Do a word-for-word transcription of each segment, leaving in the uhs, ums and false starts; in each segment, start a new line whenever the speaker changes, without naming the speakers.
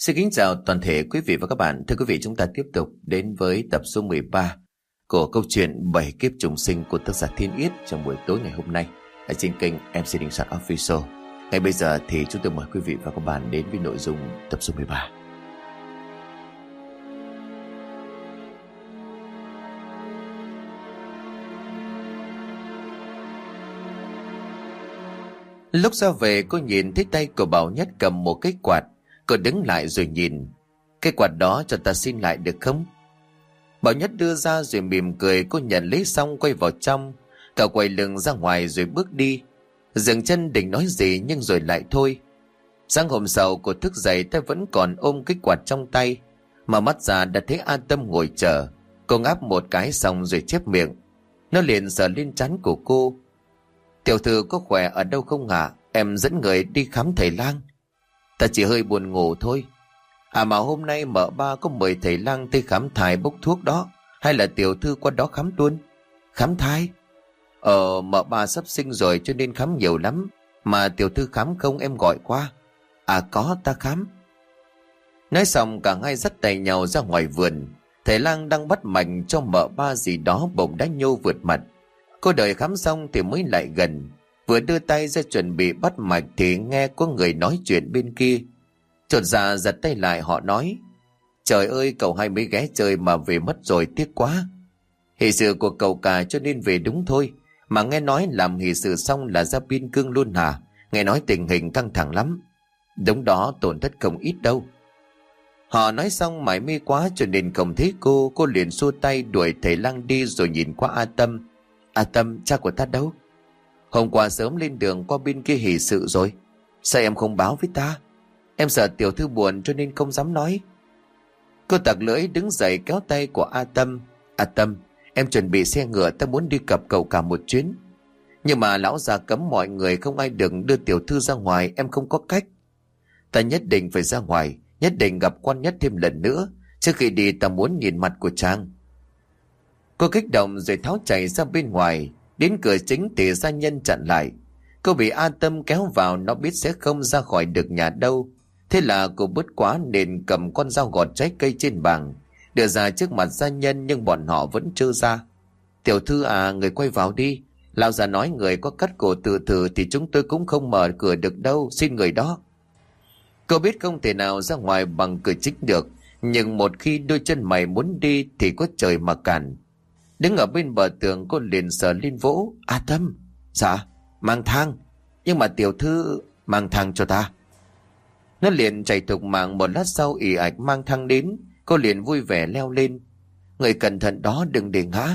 Xin kính chào toàn thể quý vị và các bạn. Thưa quý vị, chúng ta tiếp tục đến với tập số mười ba của câu chuyện Bảy kiếp trùng sinh của tác giả Thiên Yết trong buổi tối ngày hôm nay ở trên kênh em xê Đình Soạn Official. Ngay bây giờ thì chúng tôi mời quý vị và các bạn đến với nội dung tập số mười ba. Lúc ra về, cô nhìn thấy tay của Bảo Nhất cầm một cái quạt. Cô đứng lại rồi nhìn. Cái quạt đó cho ta xin lại được không? Bảo Nhất đưa ra rồi mỉm cười. Cô nhận lấy xong quay vào trong. Cậu quay lưng ra ngoài rồi bước đi. Dừng chân định nói gì nhưng rồi lại thôi. Sáng hôm sau cô thức dậy, tay vẫn còn ôm cái quạt trong tay. Mà mắt ra đã thấy A Tâm ngồi chờ. Cô ngáp một cái xong rồi chép miệng. Nó liền sờ lên trán của cô. Tiểu thư có khỏe ở đâu không hả? Em dẫn người đi khám thầy lang. Ta chỉ hơi buồn ngủ thôi. À mà hôm nay mợ ba có mời thầy lang tới khám thai bốc thuốc đó. Hay là tiểu thư qua đó khám luôn? Khám thai? Ờ mợ ba sắp sinh rồi cho nên khám nhiều lắm. Mà tiểu thư khám không, em gọi qua. À có, ta khám. Nói xong cả hai dắt tay nhau ra ngoài vườn. Thầy lang đang bắt mạch cho mợ ba gì đó, bỗng đã nhô vượt mặt. Cô đợi khám xong thì mới lại gần. Vừa đưa tay ra chuẩn bị bắt mạch thì nghe có người nói chuyện bên kia. Chột dạ giật tay lại, họ nói: Trời ơi, cậu hai mới ghé chơi mà về mất rồi, tiếc quá. Hỷ sự của cậu cả cho nên về đúng thôi. Mà nghe nói làm hỷ sự xong là ra biên cương luôn hả? Nghe nói tình hình căng thẳng lắm. Đúng đó, tổn thất không ít đâu. Họ nói xong mải mê quá cho nên không thấy cô. Cô liền xua tay đuổi thầy lang đi rồi nhìn qua A Tâm. A Tâm, cha của ta đâu? Hôm qua sớm lên đường qua bên kia hỷ sự rồi. Sao em không báo với ta? Em sợ tiểu thư buồn cho nên không dám nói. Cô tặc lưỡi đứng dậy kéo tay của A Tâm. A Tâm, em chuẩn bị xe ngựa, ta muốn đi gặp cậu cả một chuyến. Nhưng mà lão già cấm mọi người không ai được đưa tiểu thư ra ngoài, em không có cách. Ta nhất định phải ra ngoài, nhất định gặp quan nhất thêm lần nữa. Trước khi đi ta muốn nhìn mặt của chàng. Cô kích động rồi tháo chạy ra bên ngoài. Đến cửa chính thì gia nhân chặn lại. Cô bị A Tâm kéo vào, nó biết sẽ không ra khỏi được nhà đâu. Thế là cô bứt quá nên cầm con dao gọt trái cây trên bàn, đưa ra trước mặt gia nhân, nhưng bọn họ vẫn trơ ra. Tiểu thư à, người quay vào đi. Lão già nói người có cắt cổ tự tử thì chúng tôi cũng không mở cửa được đâu, xin người đó. Cô biết không thể nào ra ngoài bằng cửa chính được, nhưng một khi đôi chân mày muốn đi thì có trời mà cản. Đứng ở bên bờ tường, cô liền sờ lên vỗ. A Tâm. Dạ, mang thang. Nhưng mà tiểu thư... Mang thang cho ta. Nó liền chạy thục mạng, một lát sau ì ạch mang thang đến. Cô liền vui vẻ leo lên. Người cẩn thận đó, đừng để ngã.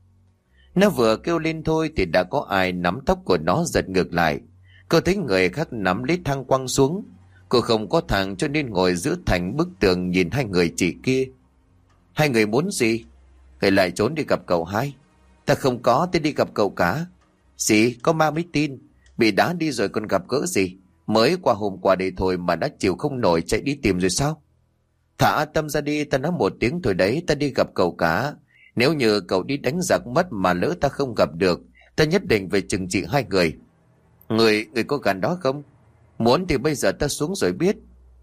Nó vừa kêu lên thôi thì đã có ai nắm tóc của nó giật ngược lại. Cô thấy người khác nắm lấy thang quăng xuống. Cô không có thang cho nên ngồi giữa thành bức tường nhìn hai người chị kia. Hai người muốn gì? Người lại trốn đi gặp cậu hai. Ta không có, tôi đi gặp cậu cả. Gì, có ma mới tin. Bị đá đi rồi còn gặp gỡ gì? Mới qua hôm qua đây thôi mà đã chịu không nổi chạy đi tìm rồi sao? Thả A Tâm ra đi, ta nói một tiếng thôi đấy, ta đi gặp cậu cả. Nếu như cậu đi đánh giặc mất mà lỡ ta không gặp được, ta nhất định phải trừng trị hai người. Người, người có gần đó không? Muốn thì bây giờ ta xuống rồi biết.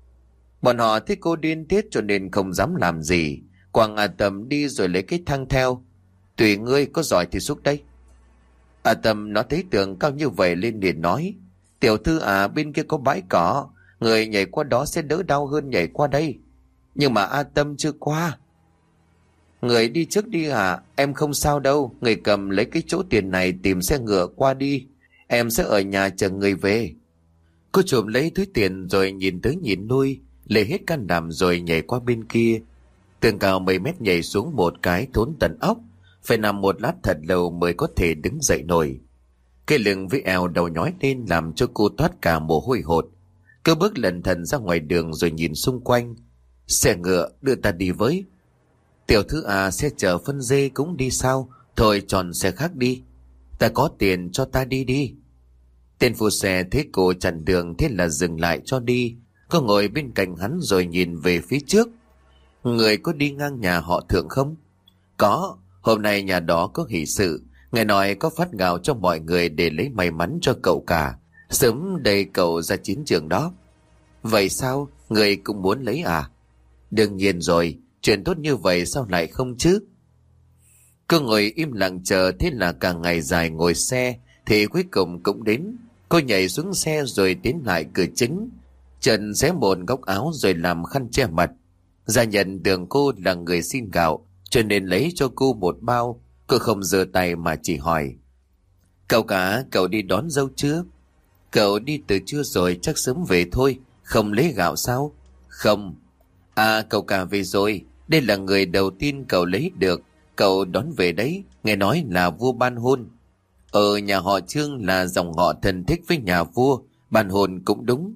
Bọn họ thấy cô điên tiết cho nên không dám làm gì. Quang A Tâm đi rồi lấy cái thang theo. Tùy ngươi, có giỏi thì xuống đây. A Tâm nó thấy tường cao như vậy lên liền nói: Tiểu thư à, bên kia có bãi cỏ, người nhảy qua đó sẽ đỡ đau hơn nhảy qua đây. Nhưng mà A Tâm chưa qua. Người đi trước đi à? Em không sao đâu. Người cầm lấy cái chỗ tiền này tìm xe ngựa qua đi. Em sẽ ở nhà chờ người về. Cô trộm lấy túi tiền rồi nhìn tới nhìn lui, lấy hết can đảm rồi nhảy qua bên kia. Tường cao mấy mét nhảy xuống một cái thốn tận óc, phải nằm một lát thật lâu mới có thể đứng dậy nổi. Cái lưng với eo đầu nhói lên làm cho cô toát cả mồ hôi hột. Cứ bước lần thần ra ngoài đường rồi nhìn xung quanh. Xe ngựa, đưa ta đi với. Tiểu thư à, xe chở phân dê cũng đi sao? Thôi chọn xe khác đi. Ta có tiền, cho ta đi đi. Tên phụ xe thấy cô chặn đường thế là dừng lại cho đi. Cô ngồi bên cạnh hắn rồi nhìn về phía trước. Người có đi ngang nhà họ Thượng không? Có, hôm nay nhà đó có hỷ sự. Nghe nói có phát gạo cho mọi người để lấy may mắn cho cậu cả, sớm đầy cậu ra chiến trường đó. Vậy sao? Người cũng muốn lấy à? Đương nhiên rồi, chuyện tốt như vậy sao lại không chứ? Cô ngồi im lặng chờ, thế là cả ngày dài ngồi xe thì cuối cùng cũng đến. Cô nhảy xuống xe rồi tiến lại cửa chính, trần xé một góc áo rồi làm khăn che mặt. Gia nhận tưởng cô là người xin gạo cho nên lấy cho cô một bao. Cô không giơ tay mà chỉ hỏi: Cậu cả, cậu đi đón dâu chưa? Cậu đi từ trưa rồi, chắc sớm về thôi. Không lấy gạo sao? Không. À, cậu cả về rồi. Đây là người đầu tiên cậu lấy được. Cậu đón về đấy. Nghe nói là vua ban hôn. Ở nhà họ Trương là dòng họ thân thích với nhà vua. Ban hôn cũng đúng.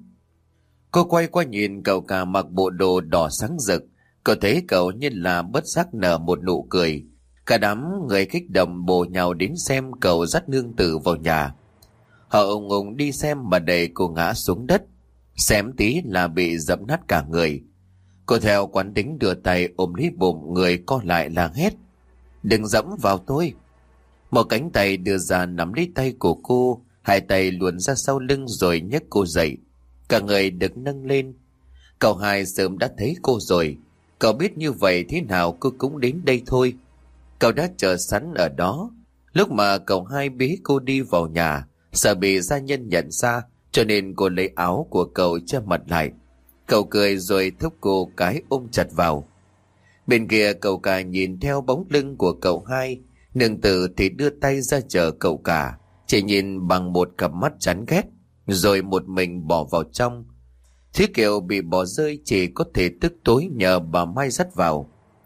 Cô quay qua nhìn cậu cả mặc bộ đồ đỏ sáng rực. Cô thấy cậu như là bất giác nở một nụ cười. Cả đám người kích động bồ nhào đến xem cậu dắt nương tử vào nhà. Họ ùng ùng đi xem mà đẩy cô ngã xuống đất. Xém tí là bị dẫm nát cả người. Cô theo quán tính đưa tay ôm lấy bụng người co lại là hét: Đừng dẫm vào tôi. Một cánh tay đưa ra nắm lấy tay của cô, hai tay luồn ra sau lưng rồi nhấc cô dậy. Cả người được nâng lên. Cậu hai sớm đã thấy cô rồi. Cậu biết như vậy thế nào cô cũng đến đây thôi. Cậu đã chờ sẵn ở đó. Lúc mà cậu hai bế cô đi vào nhà, sợ bị gia nhân nhận ra cho nên cô lấy áo của cậu che mặt lại. Cậu cười rồi thúc cô cái ôm chặt vào. Bên kia cậu cả nhìn theo bóng lưng của cậu hai. Nương tử thì đưa tay ra chờ cậu cả, chỉ nhìn bằng một cặp mắt chán ghét, rồi một mình bỏ vào trong. Thúy Kiều bị bỏ rơi chỉ có thể tức tối nhờ bà Mai dắt vào.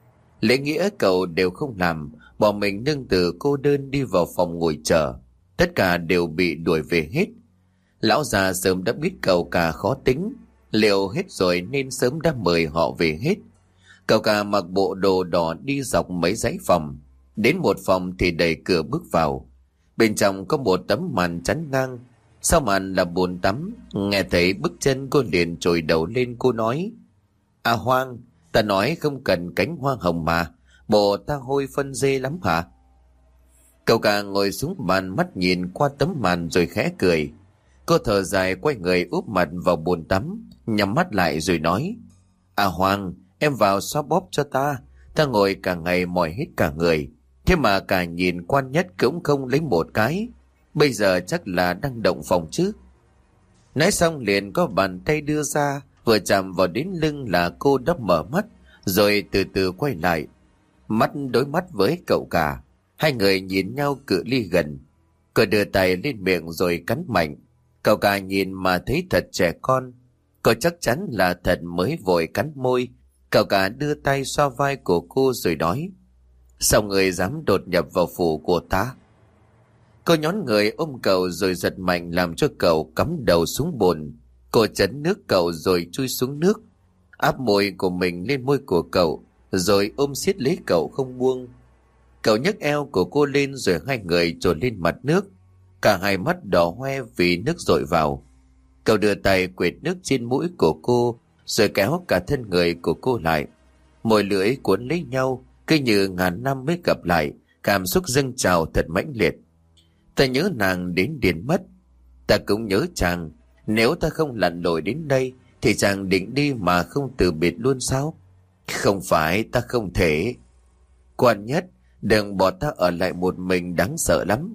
Lễ nghĩa cậu đều không làm, bỏ mình nương tử cô đơn đi vào phòng ngồi chờ. Tất cả đều bị đuổi về hết. Lão già sớm đã biết cậu cả khó tính, liệu hết rồi nên sớm đã mời họ về hết. Cậu cả mặc bộ đồ đỏ đi dọc mấy dãy phòng. Đến một phòng thì đẩy cửa bước vào. Bên trong có một tấm màn chắn ngang. Sau màn là bồn tắm. Nghe thấy bước chân cô liền trồi đầu lên. Cô nói: À Hoang, ta nói không cần cánh hoa hồng mà. Bộ ta hôi phân dê lắm hả? Cậu cả ngồi xuống bàn, mắt nhìn qua tấm màn rồi khẽ cười. Cô thở dài quay người úp mặt vào bồn tắm, nhắm mắt lại rồi nói: À Hoàng, em vào xoa bóp cho ta. Ta ngồi cả ngày mỏi hết cả người. Thế mà cả nhìn quan nhất cũng không lấy một cái. Bây giờ chắc là đang động phòng chứ. Nói xong liền có bàn tay đưa ra, vừa chạm vào đến lưng là cô đã mở mắt, rồi từ từ quay lại. Mắt đối mắt với cậu cả. Hai người nhìn nhau cự ly gần. Cô đưa tay lên miệng rồi cắn mạnh. Cậu cả nhìn mà thấy thật trẻ con. Cô chắc chắn là thật mới vội cắn môi. Cậu cả đưa tay xoa vai của cô rồi nói: Sao người dám đột nhập vào phủ của ta? Cô nhón người ôm cậu rồi giật mạnh làm cho cậu cắm đầu xuống bồn. Cô chấn nước cậu rồi chui xuống nước, áp môi của mình lên môi của cậu, rồi ôm siết lấy cậu không buông. Cậu nhấc eo của cô lên rồi hai người trồi lên mặt nước. Cả hai mắt đỏ hoe vì nước dội vào. Cậu đưa tay quệt nước trên mũi của cô, rồi kéo cả thân người của cô lại. Môi lưỡi cuốn lấy nhau, cứ như ngàn năm mới gặp lại. Cảm xúc dâng trào thật mãnh liệt. Ta nhớ nàng đến điên mất. Ta cũng nhớ chàng. Nếu ta không lặn lội đến đây thì chàng định đi mà không từ biệt luôn sao? Không phải, ta không thể. Quan nhất, đừng bỏ ta ở lại một mình, đáng sợ lắm.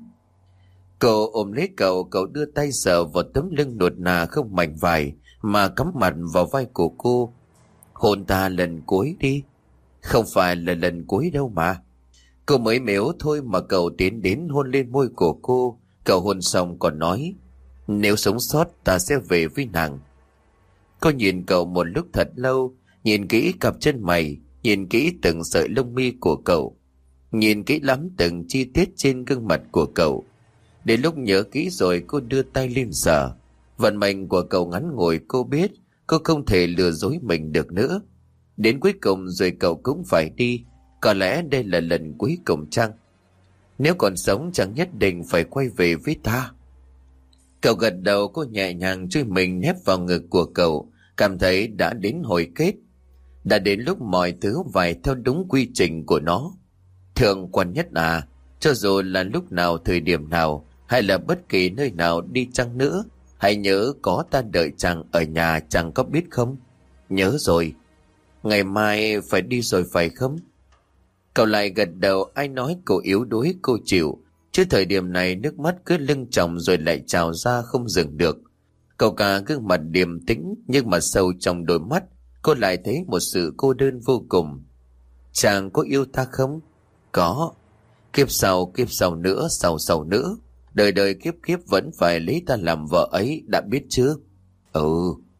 Cô ôm lấy cậu, cậu đưa tay sờ vào tấm lưng nuột nà không mảnh vải mà cắm mặt vào vai của cô. Hôn ta lần cuối đi. Không phải là lần cuối đâu mà. Cô mới mếu thôi mà cậu tiến đến hôn lên môi của cô. Cậu hôn xong còn nói: Nếu sống sót ta sẽ về với nàng. Cô nhìn cậu một lúc thật lâu, nhìn kỹ cặp chân mày, nhìn kỹ từng sợi lông mi của cậu, nhìn kỹ lắm từng chi tiết trên gương mặt của cậu. Đến lúc nhớ kỹ rồi cô đưa tay lên sờ. Vận mệnh của cậu ngắn ngủi, cô biết cô không thể lừa dối mình được nữa. Đến cuối cùng rồi cậu cũng phải đi. Có lẽ đây là lần cuối cùng chăng? Nếu còn sống chẳng nhất định phải quay về với ta. Cậu gật đầu, cô nhẹ nhàng chui mình nép vào ngực của cậu, cảm thấy đã đến hồi kết. Đã đến lúc mọi thứ phải theo đúng quy trình của nó. Thượng quan nhất à, cho dù là lúc nào, thời điểm nào, hay là bất kỳ nơi nào đi chăng nữa, Hãy nhớ có ta đợi chàng ở nhà, chàng có biết không? Nhớ rồi. Ngày mai phải đi rồi phải không? Cậu lại gật đầu. Ai nói cô yếu đuối cô chịu, chứ thời điểm này nước mắt cứ lưng tròng rồi lại trào ra không dừng được. Cậu cả gương mặt điềm tĩnh, nhưng mà sâu trong đôi mắt cô lại thấy một sự cô đơn vô cùng. Chàng có yêu ta không? Có. Kiếp sau, kiếp sau nữa, sau sau nữa, đời đời kiếp kiếp vẫn phải lấy ta làm vợ ấy, đã biết chưa? Ừ.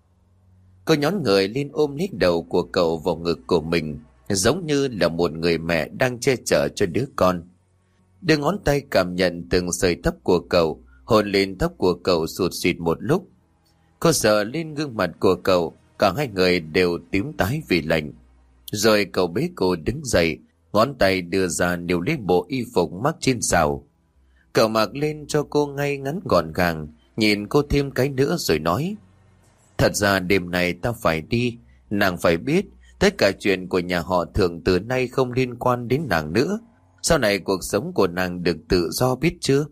Cô nhón người lên ôm lấy đầu của cậu vào ngực của mình, giống như là một người mẹ đang che chở cho đứa con. Đưa ngón tay cảm nhận từng sợi tóc của cậu, hôn lên tóc của cậu sụt sịt một lúc. Cô sờ lên gương mặt của cậu, cả hai người đều tím tái vì lạnh. Rồi cậu bế cô đứng dậy, ngón tay đưa ra níu lấy bộ y phục mắc trên sào. Cậu mặc lên cho cô ngay ngắn gọn gàng, nhìn cô thêm cái nữa rồi nói: Thật ra đêm này ta phải đi, nàng phải biết, tất cả chuyện của nhà họ Thượng từ nay không liên quan đến nàng nữa. Sau này cuộc sống của nàng được tự do, biết chưa?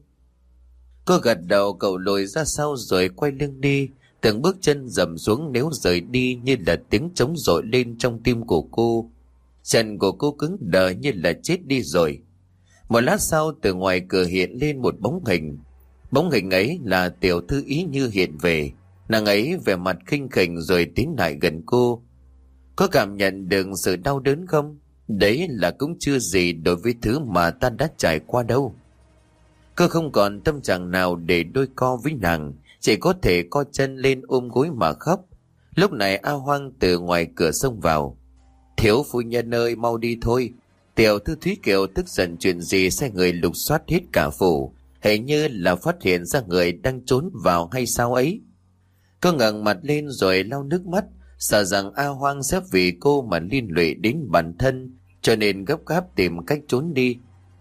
Cô gật đầu. Cậu lùi ra sau rồi quay lưng đi, từng bước chân dầm xuống nếu rời đi như là tiếng trống dội lên trong tim của cô. Chân của cô cứng đờ như là chết đi rồi. Một lát sau, từ ngoài cửa hiện lên một bóng hình. Bóng hình ấy là tiểu thư Ý Như hiện về. Nàng ấy vẻ mặt khinh khỉnh rồi tiến lại gần cô. Có cảm nhận được sự đau đớn không? Đấy là cũng chưa gì đối với thứ mà ta đã trải qua đâu. Cô không còn tâm trạng nào để đôi co với nàng, chỉ có thể co chân lên ôm gối mà khóc. Lúc này A Hoang từ ngoài cửa xông vào. Thiếu phu nhân ơi, mau đi thôi. Tiểu thư Thúy Kiều tức giận chuyện gì sai người lục soát hết cả phủ, hình như là phát hiện ra người đang trốn vào hay sao ấy. Cô ngẩng mặt lên rồi lau nước mắt, sợ rằng A Hoang sẽ vì cô mà liên lụy đến bản thân, cho nên gấp gáp tìm cách trốn đi.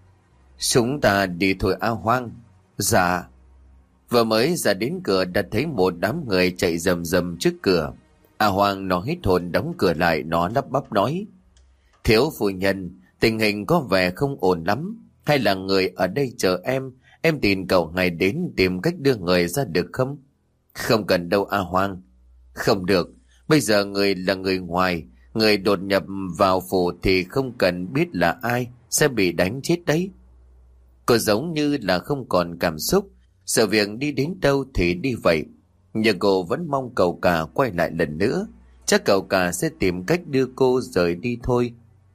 Chúng ta đi thôi A Hoang. Dạ. Vừa mới ra đến cửa đã thấy một đám người chạy rầm rầm trước cửa. A Hoang nó hít hồn đóng cửa lại, nó lắp bắp nói: Thiếu phu nhân, tình hình có vẻ không ổn lắm. Hay là người ở đây chờ em, em tìm cậu ngày đến tìm cách đưa người ra được không? Không cần đâu A Hoang. Không được, bây giờ người là người ngoài, người đột nhập vào phủ thì không cần biết là ai, sẽ bị đánh chết đấy. Cô giống như là không còn cảm xúc, sự việc đi đến đâu thì đi vậy. Nhưng cô vẫn mong cậu cả quay lại lần nữa, chắc cậu cả sẽ tìm cách đưa cô rời đi thôi.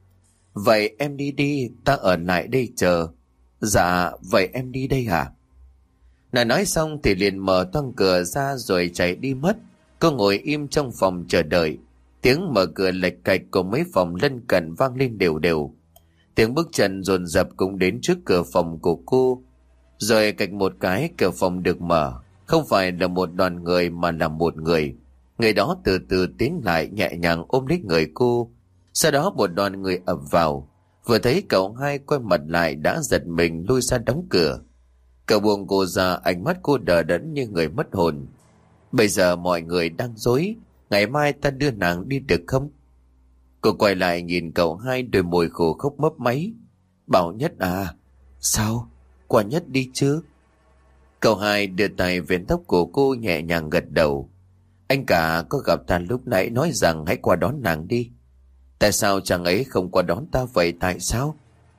Vậy em đi đi, ta ở lại đây chờ. Dạ, vậy em đi đây hả? Nàng nói xong thì liền mở toang cửa ra rồi chạy đi mất. Cô ngồi im trong phòng chờ đợi. Tiếng mở cửa lệch cạch của mấy phòng lân cận vang lên đều đều. Tiếng bước chân dồn dập cũng đến trước cửa phòng của cô. Rồi cạch một cái, cửa phòng được mở. Không phải là một đoàn người mà là một người. Người đó từ từ tiến lại, nhẹ nhàng ôm lấy người cô. Sau đó một đoàn người ập vào. Vừa thấy cậu hai quay mặt lại đã giật mình lui ra đóng cửa. Cậu buông cô ra, ánh mắt cô đờ đẫn như người mất hồn. Bây giờ mọi người đang dối, ngày mai ta đưa nàng đi được không? Cô quay lại nhìn cậu hai, đôi môi khổ khóc mấp máy. Bảo Nhất à? Sao? Qua Nhất đi chứ? Cậu hai đưa tay vén tóc của cô, nhẹ nhàng gật đầu. Anh cả có gặp ta lúc nãy nói rằng hãy qua đón nàng đi. Tại sao chàng ấy không qua đón ta vậy, tại sao?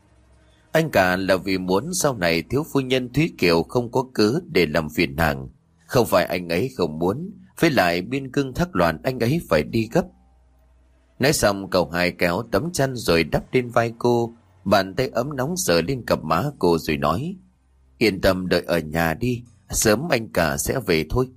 Anh cả là vì muốn sau này thiếu phu nhân Thúy Kiều không có cớ để làm phiền nàng. Không phải anh ấy không muốn, với lại biên cương thác loạn anh ấy phải đi gấp. Nói xong cậu hai kéo tấm chăn rồi đắp lên vai cô, bàn tay ấm nóng sờ lên cặp má cô rồi nói: Yên tâm đợi ở nhà đi, sớm anh cả sẽ về thôi.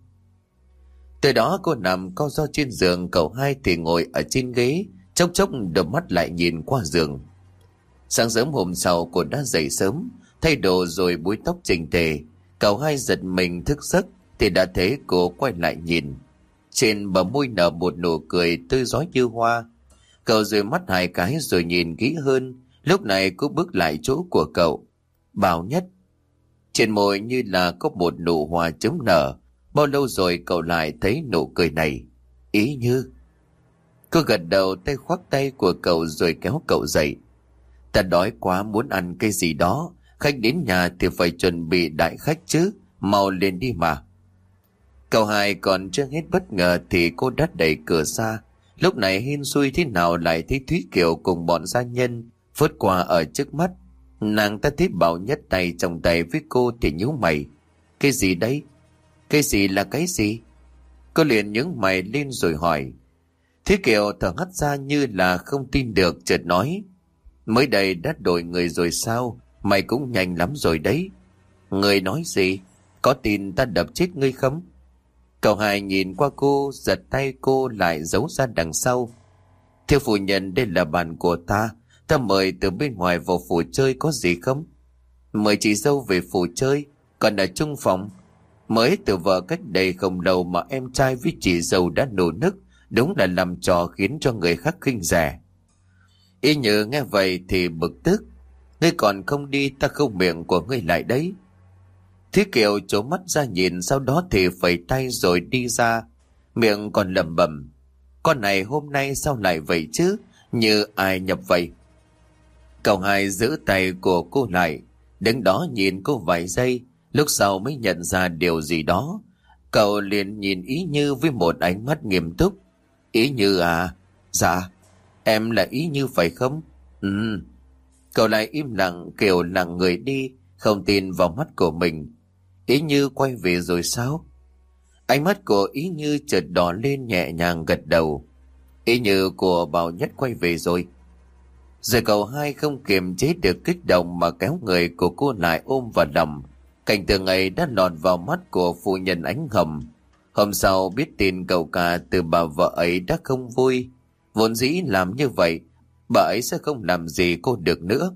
Từ đó cô nằm co ro trên giường, cậu hai thì ngồi ở trên ghế, chốc chốc đôi mắt lại nhìn qua giường. Sáng sớm hôm sau cô đã dậy sớm, thay đồ rồi búi tóc chỉnh tề. Cậu hai giật mình thức giấc thì đã thấy cô quay lại nhìn. Trên bờ môi nở một nụ cười tươi rói như hoa. Cậu rời mắt hai cái rồi nhìn kỹ hơn. Lúc này cô bước lại chỗ của cậu. Bảo Nhất. Trên môi như là có một nụ hoa chớm nở. Bao lâu rồi cậu lại thấy nụ cười này? Ý Như. Cô gật đầu, tay khoác tay của cậu rồi kéo cậu dậy. Ta đói quá, muốn ăn cái gì đó. Khách đến nhà thì phải chuẩn bị đại khách chứ. Mau lên đi mà. Cậu hai còn chưa hết bất ngờ thì cô đã đẩy cửa ra. Lúc này hên xui thế nào lại thấy Thúy Kiều cùng bọn gia nhân phớt qua ở trước mắt. Nàng ta thấy Bảo Nhất tay trong tay với cô thì nhíu mày. Cái gì đấy? Cái gì là cái gì? Cô liền nhướng mày lên rồi hỏi. Thúy Kiều thở hắt ra như là không tin được, chợt nói. Mới đây đã đổi người rồi sao? Mày cũng nhanh lắm rồi đấy. Người nói gì? Có tin ta đập chết ngươi không? Cậu hai nhìn qua cô, giật tay cô lại giấu ra đằng sau. Thưa phu nhân, đây là bàn của ta. Ta mời từ bên ngoài vào phủ chơi, có gì không? Mời chị dâu về phủ chơi, còn ở chung phòng. Mới từ vợ cách đây không lâu mà em trai với chị dâu đã nổ nức, đúng là làm trò khiến cho người khác khinh rẻ. Y Như nghe vậy thì bực tức. Ngươi còn không đi, ta không miệng của ngươi lại đấy. Thúy Kiều trố mắt ra nhìn, sau đó thì phẩy tay rồi đi ra, miệng còn lẩm bẩm. Con này hôm nay sao lại vậy chứ, như ai nhập vậy? Cậu hai giữ tay của cô lại, đứng đó nhìn cô vài giây, lúc sau mới nhận ra điều gì đó. Cậu liền nhìn Ý Như với một ánh mắt nghiêm túc. Ý Như à? Dạ. Em là Ý Như phải không? Ừ. Cậu lại im lặng kiểu lặng người đi, không tin vào mắt của mình. Ý Như quay về rồi sao? Ánh mắt của Ý Như chợt đỏ lên, nhẹ nhàng gật đầu. Ý Như của Bảo Nhất quay về rồi. Rồi cậu hai không kiềm chế được kích động mà kéo người của cô lại ôm vào lòng. Cảnh tượng ấy đã lọt vào mắt của phu nhân Ánh Hồng. Hôm sau biết tin cậu cả từ bà vợ ấy đã không vui. Vốn dĩ làm như vậy, bà ấy sẽ không làm gì cô được nữa.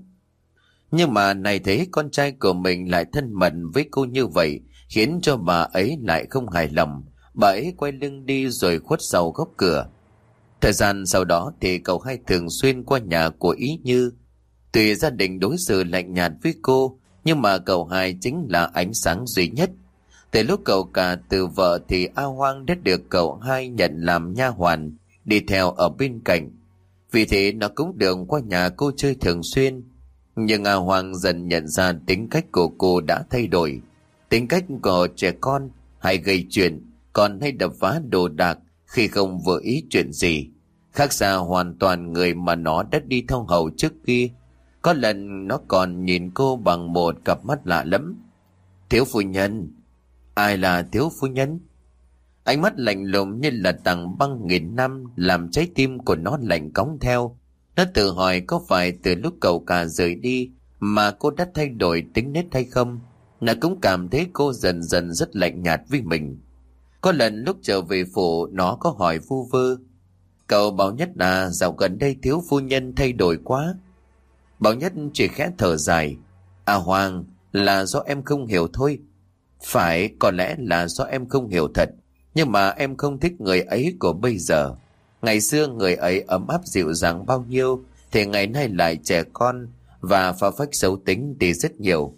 Nhưng mà này thấy con trai của mình lại thân mật với cô như vậy, khiến cho bà ấy lại không hài lòng. Bà ấy quay lưng đi rồi khuất sau góc cửa. Thời gian sau đó thì cậu hai thường xuyên qua nhà của Ý Như. Tuy gia đình đối xử lạnh nhạt với cô, nhưng mà cậu hai chính là ánh sáng duy nhất. Từ lúc cậu cả từ vợ thì A Hoang đã được cậu hai nhận làm nha hoàn, đi theo ở bên cạnh. Vì thế nó cũng được qua nhà cô chơi thường xuyên. Nhưng A Hoang dần nhận ra tính cách của cô đã thay đổi. Tính cách của trẻ con hay gây chuyện, còn hay đập phá đồ đạc khi không vừa ý chuyện gì. Khác xa hoàn toàn người mà nó đã đi theo hầu trước kia. Có lần nó còn nhìn cô bằng một cặp mắt lạ lắm. Thiếu phu nhân. Ai là thiếu phu nhân? Ánh mắt lạnh lùng như là tảng băng nghìn năm làm trái tim của nó lạnh cóng theo. Nó tự hỏi có phải từ lúc cậu cả rời đi mà cô đã thay đổi tính nết hay không. Nó cũng cảm thấy cô dần dần rất lạnh nhạt với mình. Có lần lúc trở về phủ, nó có hỏi vu vơ. Cậu Bảo Nhất à, dạo gần đây thiếu phu nhân thay đổi quá. Bảo Nhất chỉ khẽ thở dài. À Hoàng, là do em không hiểu thôi. Phải, có lẽ là do em không hiểu thật. Nhưng mà em không thích người ấy của bây giờ. Ngày xưa người ấy ấm áp dịu dàng bao nhiêu, thì ngày nay lại trẻ con và pha phách xấu tính đi rất nhiều.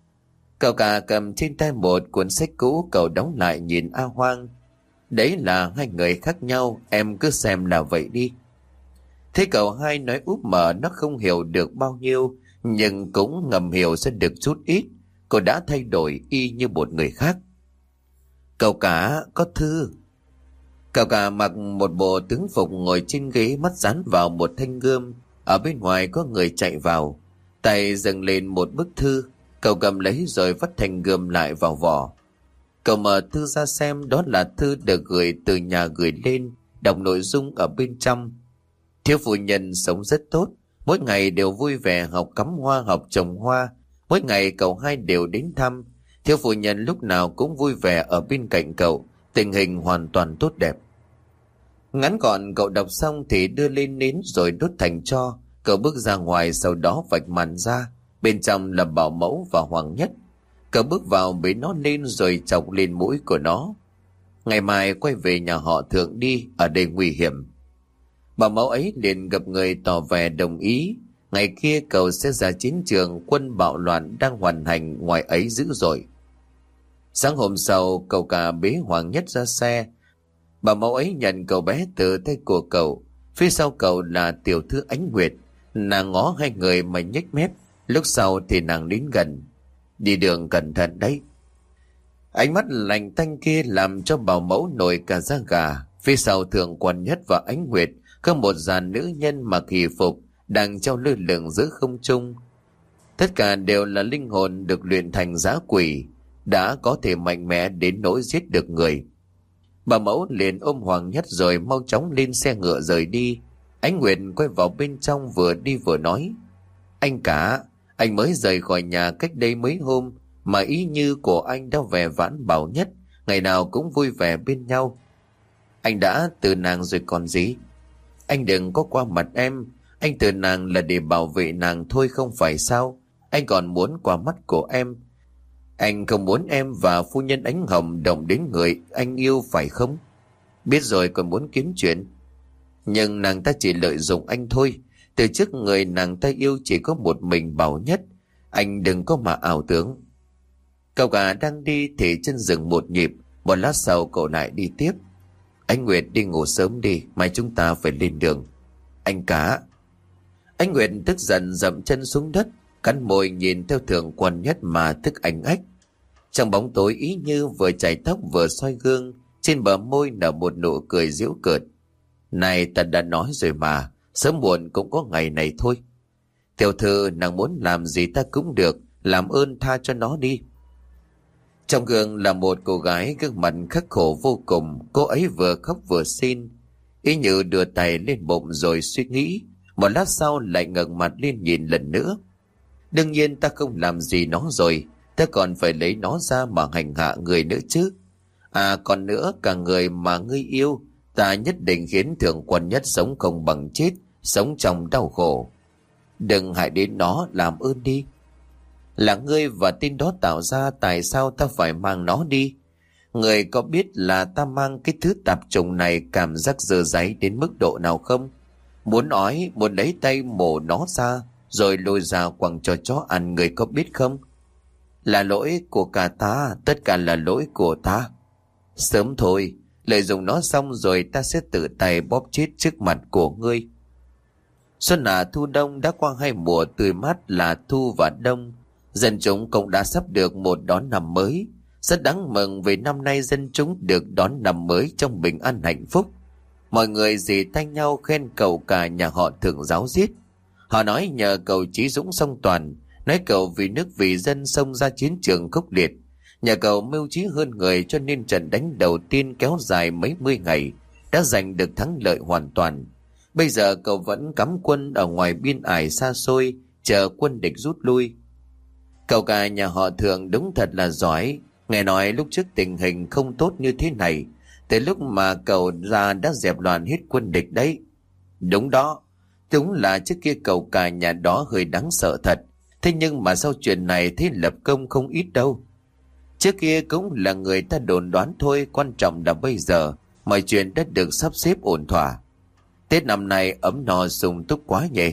Cậu cả cầm trên tay một cuốn sách cũ, cậu đóng lại nhìn A Hoang. Đấy là hai người khác nhau, em cứ xem là vậy đi. Thế cậu hai nói úp mở nó không hiểu được bao nhiêu, nhưng cũng ngầm hiểu sẽ được chút ít. Cô đã thay đổi y như một người khác. Cậu cả có thư. Cậu cả mặc một bộ tướng phục ngồi trên ghế, mắt dán vào một thanh gươm. Ở bên ngoài có người chạy vào, tay dâng lên một bức thư. Cậu cầm lấy rồi vắt thanh gươm lại vào vỏ. Cậu mở thư ra xem, đó là thư được gửi từ nhà gửi lên, đọc nội dung ở bên trong. Thiếu phu nhân sống rất tốt, mỗi ngày đều vui vẻ học cắm hoa, học trồng hoa. Mỗi ngày cậu hai đều đến thăm. Thiếu phu nhân lúc nào cũng vui vẻ ở bên cạnh cậu, tình hình hoàn toàn tốt đẹp. Ngắn gọn cậu đọc xong thì đưa lên nến rồi đốt thành tro. Cậu bước ra ngoài, sau đó vạch màn ra. Bên trong là Bảo Mẫu và Hoàng Nhất. Cậu bước vào bế nó lên rồi chọc lên mũi của nó. Ngày mai quay về nhà họ Thượng đi, ở đây nguy hiểm. Bảo Mẫu ấy liền gặp người tỏ vẻ đồng ý. Ngày kia cậu sẽ ra chiến trường, quân bạo loạn đang hoàn hành ngoài ấy dữ dội. Sáng hôm sau cậu cả bế Hoàng Nhất ra xe. Bảo Mẫu ấy nhận cậu bé từ tay của cậu. Phía sau cậu là tiểu thư Ánh Nguyệt. Nàng ngó hai người mà nhếch mép. Lúc sau thì nàng đến gần. Đi đường cẩn thận đấy. Ánh mắt lạnh tanh kia làm cho bảo mẫu nổi cả da gà. Phía sau Thượng Quan Nhất và Ánh Nguyệt có một dàn nữ nhân mặc hỷ phục đang treo lơ lửng giữa không trung. Tất cả đều là linh hồn được luyện thành dã quỷ, đã có thể mạnh mẽ đến nỗi giết được người. Bà mẫu liền ôm Hoàng Nhất rồi mau chóng lên xe ngựa rời đi. Ánh Nguyệt quay vào bên trong vừa đi vừa nói: Anh cả, anh mới rời khỏi nhà cách đây mấy hôm mà ý như của anh đã vẻ vãn Bảo Nhất, ngày nào cũng vui vẻ bên nhau. Anh đã từ nàng rồi còn gì. Anh đừng có qua mặt em. Anh từ nàng là để bảo vệ nàng thôi không phải sao. Anh còn muốn qua mắt của em. Anh không muốn em và phu nhân Ánh Hồng động đến người anh yêu phải không? Biết rồi còn muốn kiếm chuyện. Nhưng nàng ta chỉ lợi dụng anh thôi. Từ trước người nàng ta yêu chỉ có một mình Bảo Nhất. Anh đừng có mà ảo tưởng. Cậu cả đang đi thì chân dừng một nhịp. Một lát sau cậu lại đi tiếp: Anh Nguyệt đi ngủ sớm đi, mai chúng ta phải lên đường. Anh cả. Anh Nguyệt tức giận dậm chân xuống đất, cắn môi nhìn theo Thượng Quan Nhất mà tức anh ách. Trong bóng tối Ý Như vừa chải tóc vừa soi gương, trên bờ môi nở một nụ cười giễu cợt. Này, ta đã nói rồi mà, sớm muộn cũng có ngày này thôi. Tiểu thư nàng muốn làm gì ta cũng được, làm ơn tha cho nó đi. Trong gương là một cô gái gương mặt khắc khổ vô cùng. Cô ấy vừa khóc vừa xin. Ý Như đưa tay lên bụng rồi suy nghĩ. Một lát sau lại ngẩng mặt lên nhìn lần nữa. Đương nhiên ta không làm gì nó rồi. Ta còn phải lấy nó ra mà hành hạ người nữa chứ. À còn nữa, cả người mà ngươi yêu, ta nhất định khiến Thượng Quan Nhất sống không bằng chết, sống trong đau khổ. Đừng hại đến nó, làm ơn đi. Là ngươi và tin đó tạo ra, tại sao ta phải mang nó đi? Người có biết là ta mang cái thứ tạp trùng này cảm giác dơ dáy đến mức độ nào không? Muốn ói, muốn lấy tay mổ nó ra, rồi lôi ra quẳng cho chó ăn, người có biết không? Là lỗi của cả ta, tất cả là lỗi của ta. Sớm thôi, lợi dụng nó xong rồi ta sẽ tự tay bóp chết trước mặt của ngươi. Xuân hạ thu đông đã qua hai mùa tươi mát là thu và đông. Dân chúng cũng đã sắp được một đón năm mới. Rất đáng mừng vì năm nay dân chúng được đón năm mới trong bình an hạnh phúc. Mọi người dì tay nhau khen cậu cả nhà họ Thượng giáo giết. Họ nói nhờ cậu chí dũng song toàn, nói cậu vì nước vì dân xông ra chiến trường khốc liệt. Nhờ cậu mưu trí hơn người cho nên trận đánh đầu tiên kéo dài mấy mươi ngày đã giành được thắng lợi hoàn toàn. Bây giờ cậu vẫn cắm quân ở ngoài biên ải xa xôi, chờ quân địch rút lui. Cậu cả nhà họ Thượng đúng thật là giỏi. Nghe nói lúc trước tình hình không tốt như thế này, tới lúc mà cậu ra đã dẹp loạn hết quân địch đấy. Đúng đó, đúng là trước kia cậu cả nhà đó hơi đáng sợ thật. Thế nhưng mà sau chuyện này thấy lập công không ít đâu. Trước kia cũng là người ta đồn đoán thôi, quan trọng là bây giờ mọi chuyện đã được sắp xếp ổn thỏa. Tết năm nay ấm no sung túc quá nhỉ.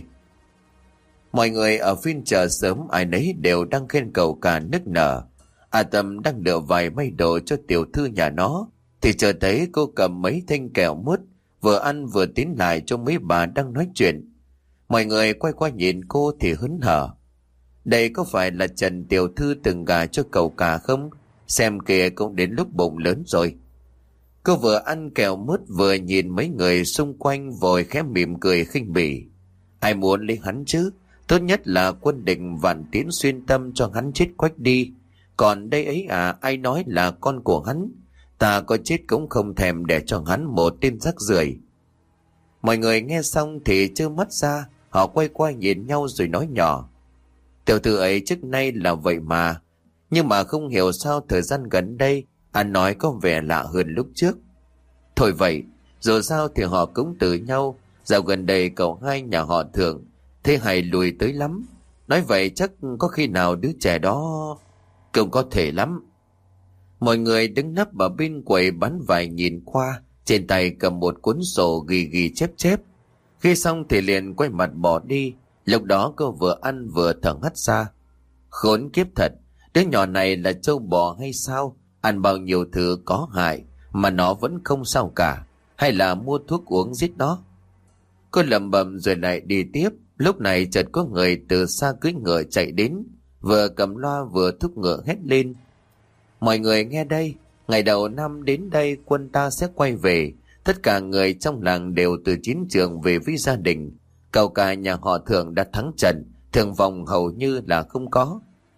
Mọi người ở phiên chợ sớm ai nấy đều đang khen cậu cả nức nở. A Tâm đang lựa vài may đồ cho tiểu thư nhà nó, thì chờ thấy cô cầm mấy thanh kẹo mứt, vừa ăn vừa tiến lại cho mấy bà đang nói chuyện. Mọi người quay qua nhìn cô thì hớn hở. Đây có phải là Trần tiểu thư từng gả cho cậu cả không? Xem kìa cũng đến lúc bụng lớn rồi. Cô vừa ăn kẹo mứt vừa nhìn mấy người xung quanh vội khẽ mỉm cười khinh bỉ. Ai muốn lấy hắn chứ? Tốt nhất là quân địch Vạn Tiến xuyên tâm cho hắn chết quách đi. Còn đây ấy à, ai nói là con của hắn? Ta có chết cũng không thèm để cho hắn một tên rác rưởi. Mọi người nghe xong thì trơ mắt ra, họ quay qua nhìn nhau rồi nói nhỏ. Tiểu thư ấy trước nay là vậy mà, nhưng mà không hiểu sao thời gian gần đây anh nói có vẻ lạ hơn lúc trước. Thôi vậy, dù sao thì họ cũng từ nhau. Dạo gần đây cậu hai nhà họ Thượng thế hay lùi tới lắm. Nói vậy chắc có khi nào đứa trẻ đó cũng có thể lắm. Mọi người đứng nấp ở bên quầy bán vải nhìn qua, trên tay cầm một cuốn sổ ghi ghi chép chép. Khi xong thì liền quay mặt bỏ đi. Lúc đó cô vừa ăn vừa thở hắt ra. Khốn kiếp thật, đứa nhỏ này là trâu bò hay sao? Ăn bao nhiêu thứ có hại mà nó vẫn không sao cả. Hay là mua thuốc uống giết nó? Cô lẩm bẩm rồi lại đi tiếp. Lúc này chợt có người từ xa cưỡi ngựa chạy đến, vừa cầm loa vừa thúc ngựa hét lên. Mọi người nghe đây, ngày đầu năm đến đây quân ta sẽ quay về. Tất cả người trong làng đều từ chiến trường về với gia đình. Cậu cả nhà họ Thường đã thắng trận, thương vong hầu như là không có.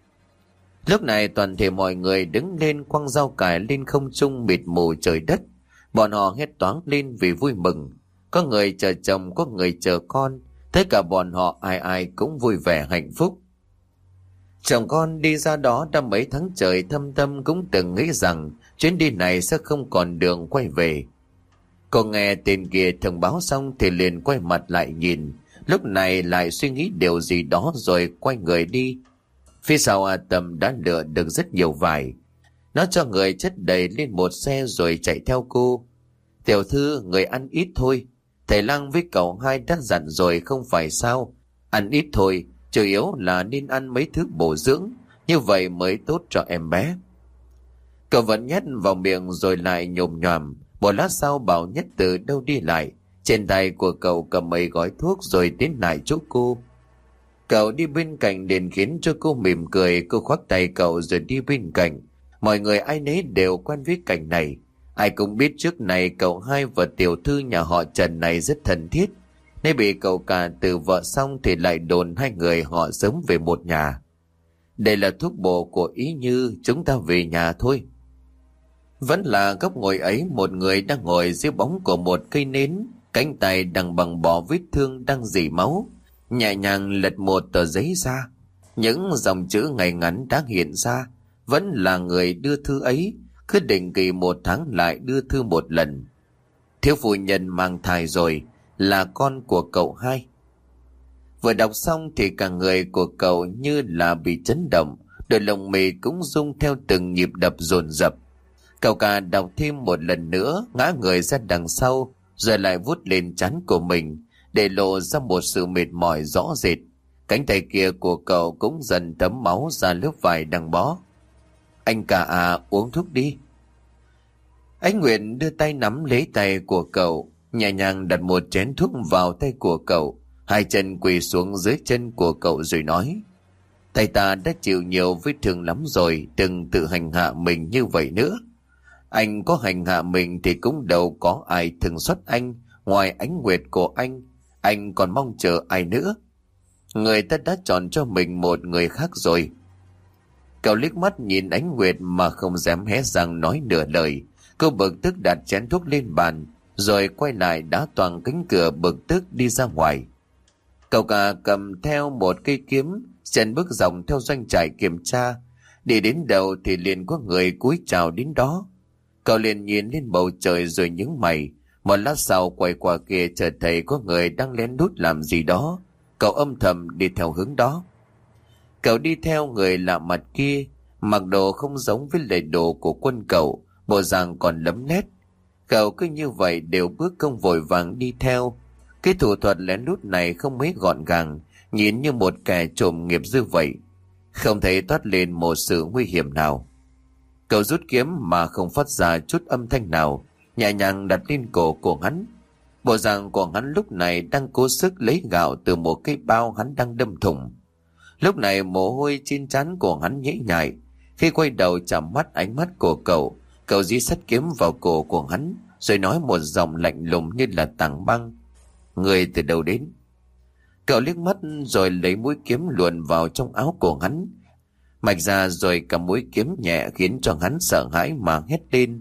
Lúc này toàn thể mọi người đứng lên quăng rau cải lên không trung mịt mù trời đất. Bọn họ hét toáng lên vì vui mừng. Có người chờ chồng, có người chờ con. Tất cả bọn họ ai ai cũng vui vẻ hạnh phúc. Chồng con đi ra đó đã mấy tháng trời, Thâm Thâm cũng từng nghĩ rằng chuyến đi này sẽ không còn đường quay về. Cô nghe tên kia thông báo xong thì liền quay mặt lại nhìn. Lúc này lại suy nghĩ điều gì đó rồi quay người đi. Phía sau A Tâm đã lựa được rất nhiều vải. Nó cho người chất đầy lên một xe rồi chạy theo cô. Tiểu thư, người ăn ít thôi. Thầy Lang với cậu hai đã dặn rồi không phải sao. Ăn ít thôi, chủ yếu là nên ăn mấy thứ bổ dưỡng. Như vậy mới tốt cho em bé. Cậu vẫn nhét vào miệng rồi lại nhồm nhòm. Một lát sau Bảo Nhất từ đâu đi lại. Trên tay của cậu cầm mấy gói thuốc rồi tiến lại chỗ cô. Cậu đi bên cạnh liền khiến cho cô mỉm cười. Cô khoác tay cậu rồi đi bên cạnh. Mọi người ai nấy đều quen với cảnh này. Ai cũng biết trước này cậu hai và tiểu thư nhà họ Trần này rất thân thiết. Nên bị cậu cả từ vợ xong thì lại đồn hai người họ sống về một nhà. Đây là thuốc bổ của Ý Như, chúng ta về nhà thôi. Vẫn là góc ngồi ấy, một người đang ngồi dưới bóng của một cây nến, cánh tay đang bằng bỏ vết thương đang rỉ máu, nhẹ nhàng lật một tờ giấy ra. Những dòng chữ ngày ngắn đã hiện ra. Vẫn là người đưa thư ấy, cứ định kỳ một tháng lại đưa thư một lần. Thiếu phu nhân mang thai rồi, là con của cậu hai. Vừa đọc xong thì cả người của cậu như là bị chấn động, đôi lông mày cũng rung theo từng nhịp đập dồn dập. Cậu cả đọc thêm một lần nữa, ngã người ra đằng sau, rồi lại vuốt lên trán của mình, để lộ ra một sự mệt mỏi rõ rệt. Cánh tay kia của cậu cũng dần thấm máu ra lớp vải đang bó. Anh cả à, uống thuốc đi. Ánh Nguyệt đưa tay nắm lấy tay của cậu, nhẹ nhàng đặt một chén thuốc vào tay của cậu, hai chân quỳ xuống dưới chân của cậu rồi nói: Tay ta đã chịu nhiều vết thương lắm rồi, đừng tự hành hạ mình như vậy nữa. Anh có hành hạ mình thì cũng đâu có ai thương xót anh, ngoài Ánh Nguyệt của anh, anh còn mong chờ ai nữa. Người ta đã chọn cho mình một người khác rồi. Cậu liếc mắt nhìn Ánh Nguyệt mà không dám hé răng nói nửa lời. Cô bực tức đặt chén thuốc lên bàn, rồi quay lại đá toang cánh cửa bực tức đi ra ngoài. Cậu cả cầm theo một cây kiếm, chân bước dòng theo doanh trại kiểm tra. Đi đến đầu thì liền có người cúi chào đến đó. Cậu liền nhìn lên bầu trời rồi nhướng mày. Một lát sau quay qua kia chợt thấy có người đang lén lút làm gì đó. Cậu âm thầm đi theo hướng đó. Cậu đi theo người lạ mặt kia, mặc đồ không giống với lề đồ của quân cậu, bộ dạng còn lấm lét. Cậu cứ như vậy đều bước công vội vàng đi theo. Cái thủ thuật lén lút này không mấy gọn gàng, nhìn như một kẻ trộm nghiệp dư vậy, không thấy toát lên một sự nguy hiểm nào. Cậu rút kiếm mà không phát ra chút âm thanh nào, nhẹ nhàng đặt lên cổ của hắn. Bộ dạng của hắn lúc này đang cố sức lấy gạo từ một cái bao hắn đang đâm thủng. Lúc này mồ hôi trên trán của hắn nhễ nhại. Khi quay đầu chạm mắt ánh mắt của cậu, cậu dí sắt kiếm vào cổ của hắn, rồi nói một giọng lạnh lùng như là tảng băng: Người từ đâu đến? Cậu liếc mắt rồi lấy mũi kiếm luồn vào trong áo của hắn, mạch ra rồi cầm mũi kiếm nhẹ khiến cho hắn sợ hãi mà hét lên: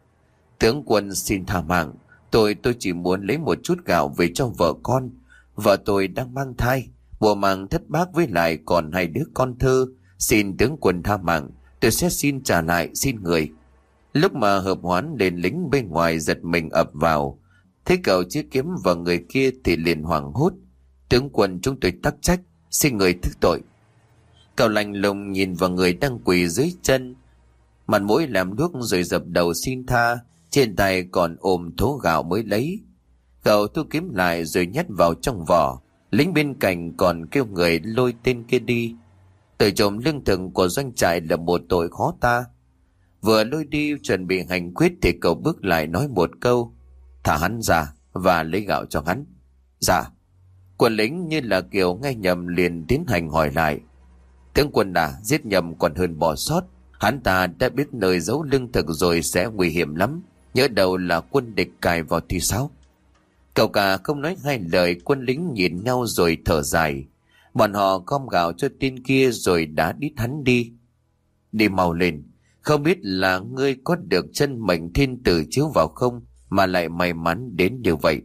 Tướng quân xin tha mạng, tôi tôi chỉ muốn lấy một chút gạo về cho vợ con. Vợ tôi đang mang thai, mùa màng thất bát với lại còn hai đứa con thơ. Xin tướng quân tha mạng, tôi sẽ xin trả lại, xin người. Lúc mà hợp hoán lên lính bên ngoài giật mình ập vào, thấy cậu chĩa kiếm vào người kia thì liền hoảng hốt: Tướng quân, chúng tôi tắc trách, xin người thứ tội. Cậu lạnh lùng nhìn vào người đang quỳ dưới chân, mặt mũi làm đuốc rồi dập đầu xin tha, trên tay còn ôm thố gạo mới lấy. Cậu thu kiếm lại rồi nhét vào trong vỏ. Lính bên cạnh còn kêu người lôi tên kia đi. Tội trộm lương thực của doanh trại là một tội khó ta. Vừa lôi đi chuẩn bị hành quyết thì cậu bước lại nói một câu: Thả hắn ra và lấy gạo cho hắn. Dạ. Quân lính như là kiểu nghe nhầm liền tiến hành hỏi lại: Tướng quân à, giết nhầm còn hơn bỏ sót. Hắn ta đã biết nơi giấu lương thực rồi sẽ nguy hiểm lắm. Nhớ đầu là quân địch cài vào thì sao? Cậu cả không nói hai lời, quân lính nhìn nhau rồi thở dài. Bọn họ gom gạo cho tên kia rồi đã đít hắn đi. Đi mau lên, không biết là ngươi có được chân mệnh thiên tử chiếu vào không mà lại may mắn đến như vậy.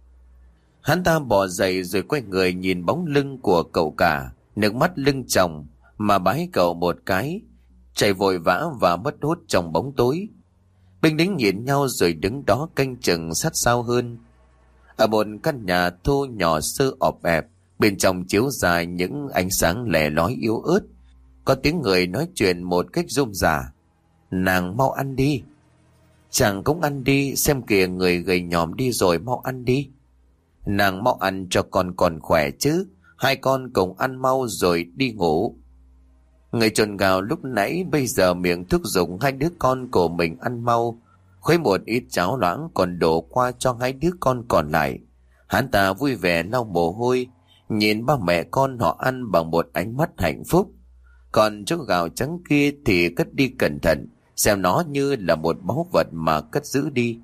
Hắn ta bò dậy rồi quay người nhìn bóng lưng của cậu cả, nước mắt lưng tròng mà bái cậu một cái, chạy vội vã và mất hút trong bóng tối. Binh lính nhìn nhau rồi đứng đó canh chừng sát sao hơn. Ở một căn nhà thô nhỏ sơ ọp ẹp, bên trong chiếu dài những ánh sáng lẻ lói yếu ớt. Có tiếng người nói chuyện một cách rôm rả. Nàng mau ăn đi. Chàng cũng ăn đi, xem kìa người gầy nhòm đi rồi, mau ăn đi. Nàng mau ăn cho con còn khỏe chứ. Hai con cùng ăn mau rồi đi ngủ. Người trồn gạo lúc nãy bây giờ miệng thúc giục hai đứa con của mình ăn mau. Khuấy một ít cháo loãng còn đổ qua cho hai đứa con còn lại. Hắn ta vui vẻ lau mồ hôi, nhìn ba mẹ con họ ăn bằng một ánh mắt hạnh phúc. Còn chỗ gạo trắng kia thì cất đi cẩn thận, xem nó như là một báu vật mà cất giữ đi.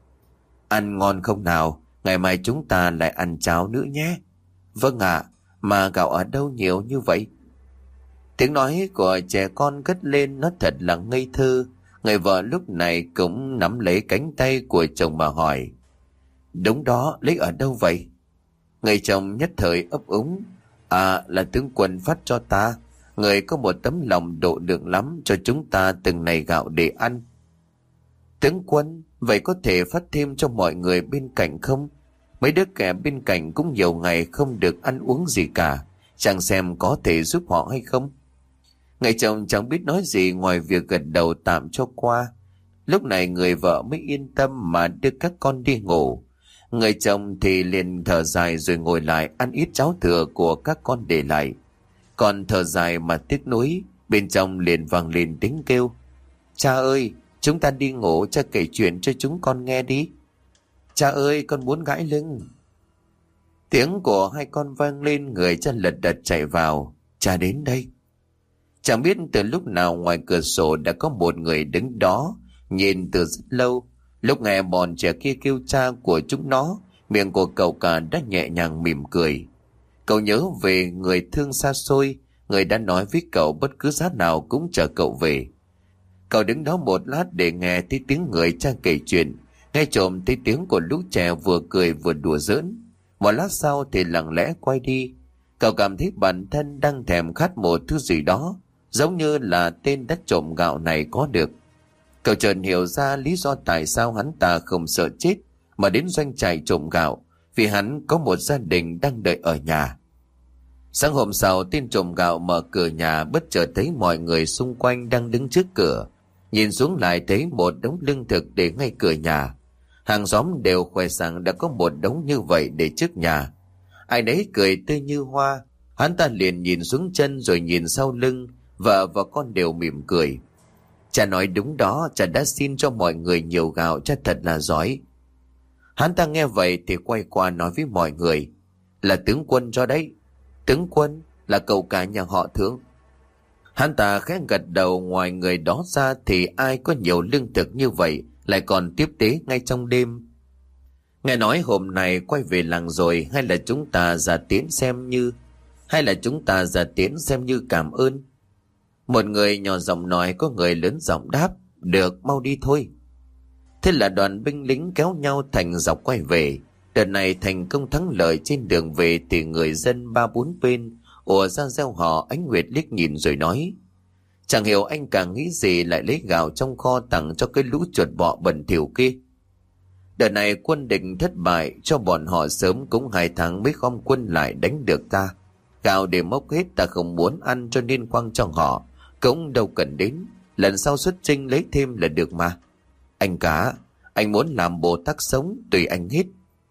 Ăn ngon không nào? Ngày mai chúng ta lại ăn cháo nữa nhé. Vâng ạ, mà gạo ở đâu nhiều như vậy? Tiếng nói của trẻ con cất lên nó thật là ngây thơ. Người vợ lúc này cũng nắm lấy cánh tay của chồng mà hỏi. Đúng đó, lấy ở đâu vậy? Người chồng nhất thời ấp úng. À, là tướng quân phát cho ta. Người có một tấm lòng độ lượng lắm, cho chúng ta từng này gạo để ăn. Tướng quân, vậy có thể phát thêm cho mọi người bên cạnh không? Mấy đứa kẻ bên cạnh cũng nhiều ngày không được ăn uống gì cả. Chàng xem có thể giúp họ hay không? Người chồng chẳng biết nói gì ngoài việc gật đầu tạm cho qua. Lúc này người vợ mới yên tâm mà đưa các con đi ngủ. Người chồng thì liền thở dài rồi ngồi lại ăn ít cháo thừa của các con để lại. Còn thở dài mà tiếc nuối, bên trong liền vang lên tiếng kêu. Cha ơi, chúng ta đi ngủ, cha kể chuyện cho chúng con nghe đi. Cha ơi, con muốn gãi lưng. Tiếng của hai con vang lên, người cha lật đật chạy vào. Cha đến đây. Chẳng biết từ lúc nào ngoài cửa sổ đã có một người đứng đó, nhìn từ rất lâu. Lúc nghe bọn trẻ kia kêu cha của chúng nó, miệng của cậu cả đã nhẹ nhàng mỉm cười. Cậu nhớ về người thương xa xôi, người đã nói với cậu bất cứ giá nào cũng chờ cậu về. Cậu đứng đó một lát để nghe thấy tiếng người cha kể chuyện, nghe trộm thấy tiếng của lũ trẻ vừa cười vừa đùa giỡn. Một lát sau thì lặng lẽ quay đi. Cậu cảm thấy bản thân đang thèm khát một thứ gì đó, giống như là tên đất trộm gạo này có được. Cậu chợt hiểu ra lý do tại sao hắn ta không sợ chết mà đến doanh trại trộm gạo, vì hắn có một gia đình đang đợi ở nhà. Sáng hôm sau, tên trộm gạo mở cửa nhà, bất chợt thấy mọi người xung quanh đang đứng trước cửa. Nhìn xuống lại thấy một đống lương thực để ngay cửa nhà. Hàng xóm đều khoe rằng đã có một đống như vậy để trước nhà. Ai nấy cười tươi như hoa. Hắn ta liền nhìn xuống chân rồi nhìn sau lưng. Vợ và con đều mỉm cười. Cha nói đúng đó, cha đã xin cho mọi người nhiều gạo, cha thật là giỏi. Hắn ta nghe vậy thì quay qua nói với mọi người. Là tướng quân cho đấy. Tướng quân là cậu cả nhà họ Thương. Hắn ta khẽ gật đầu, ngoài người đó ra thì ai có nhiều lương thực như vậy lại còn tiếp tế ngay trong đêm. Nghe nói hôm nay quay về làng rồi, hay là chúng ta ra tiễn xem như hay là chúng ta ra tiễn xem như cảm ơn. Một người nhỏ giọng nói, có người lớn giọng đáp. Được, mau đi thôi. Thế là đoàn binh lính kéo nhau thành dọc quay về. Đợt này thành công thắng lợi. Trên đường về thì người dân ba bốn bên ùa ra reo hò. Ánh Nguyệt liếc nhìn rồi nói. Chẳng hiểu anh càng nghĩ gì lại lấy gạo trong kho tặng cho cái lũ chuột bọ bẩn thỉu kia. Đợt này quân địch thất bại, cho bọn họ sớm cũng hai tháng mới gom quân lại đánh được ta. Gạo để mốc hết ta không muốn ăn, cho nên quăng cho họ, cũng đâu cần đến. Lần sau xuất chinh lấy thêm là được mà. Anh cả, anh muốn làm Bồ Tát sống, tùy anh hết.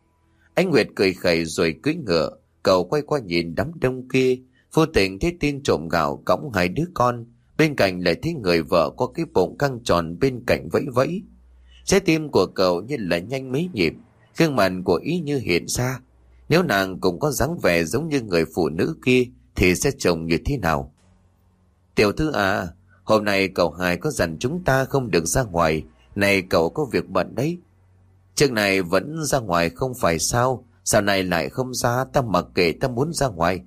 Anh Nguyệt cười khẩy rồi cưỡi ngựa. Cậu quay qua nhìn đám đông kia, vô tình thấy tin trộm gạo cõng hai đứa con. Bên cạnh lại thấy người vợ có cái bụng căng tròn bên cạnh vẫy vẫy. Trái tim của cậu như là nhanh mấy nhịp, gương mặt của ý như hiện ra. Nếu nàng cũng có dáng vẻ giống như người phụ nữ kia thì sẽ trông như thế nào? Tiểu thư à, Hôm nay cậu hai có dặn chúng ta không được ra ngoài. Này cậu có việc bận đấy. Trước này vẫn ra ngoài không phải sao? Sao này lại không ra? Ta mặc kệ, ta muốn ra ngoài.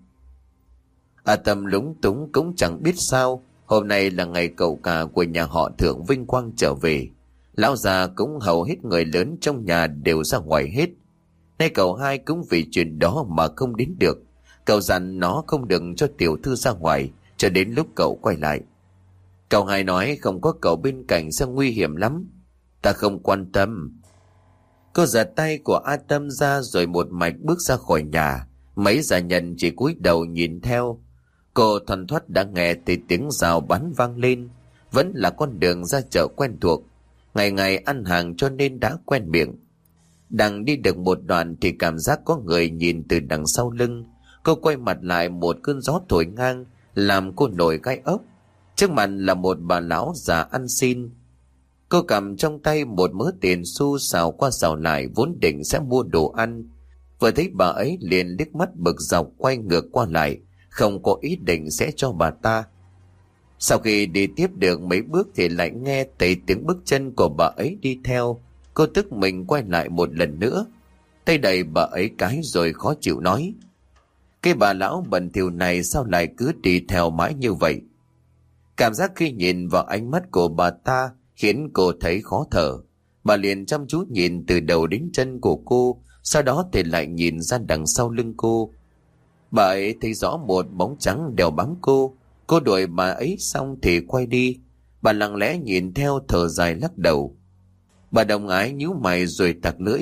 A Tâm lúng túng cũng chẳng biết sao. Hôm nay là ngày cậu cả của nhà họ Thượng vinh quang trở về. Lão già cũng hầu hết người lớn trong nhà đều ra ngoài hết. Nay cậu hai cũng vì chuyện đó mà không đến được. Cậu dặn nó không được cho tiểu thư ra ngoài cho đến lúc cậu quay lại. Cậu hai nói không có cậu bên cạnh sẽ nguy hiểm lắm. Ta không quan tâm. Cô giật tay của A Tâm ra rồi một mạch bước ra khỏi nhà. Mấy gia nhân chỉ cúi đầu nhìn theo. Cô thoăn thoắt đã nghe thì tiếng rào bắn vang lên. Vẫn là con đường ra chợ quen thuộc. Ngày ngày ăn hàng cho nên đã quen miệng. Đang đi được một đoạn thì cảm giác có người nhìn từ đằng sau lưng. Cô quay mặt lại, một cơn gió thổi ngang làm cô nổi gai ốc. Trước mặt là một bà lão già ăn xin. Cô cầm trong tay một mớ tiền xu xào qua xào lại, vốn định sẽ mua đồ ăn. Vừa thấy bà ấy liền liếc mắt bực dọc quay ngược qua lại, không có ý định sẽ cho bà ta. Sau khi đi tiếp được mấy bước thì lại nghe thấy tiếng bước chân của bà ấy đi theo. Cô tức mình quay lại một lần nữa. Tay đẩy bà ấy cái rồi khó chịu nói: cái bà lão bần thỉu này sao lại cứ đi theo mãi như vậy? Cảm giác khi nhìn vào ánh mắt của bà ta khiến cô thấy khó thở. Bà liền chăm chú nhìn từ đầu đến chân của cô, sau đó thì lại nhìn ra đằng sau lưng cô. Bà ấy thấy rõ một bóng trắng đeo bám cô. Cô đuổi bà ấy xong thì quay đi. Bà lặng lẽ nhìn theo, thở dài lắc đầu. Bà đồng ái nhíu mày rồi tặc lưỡi.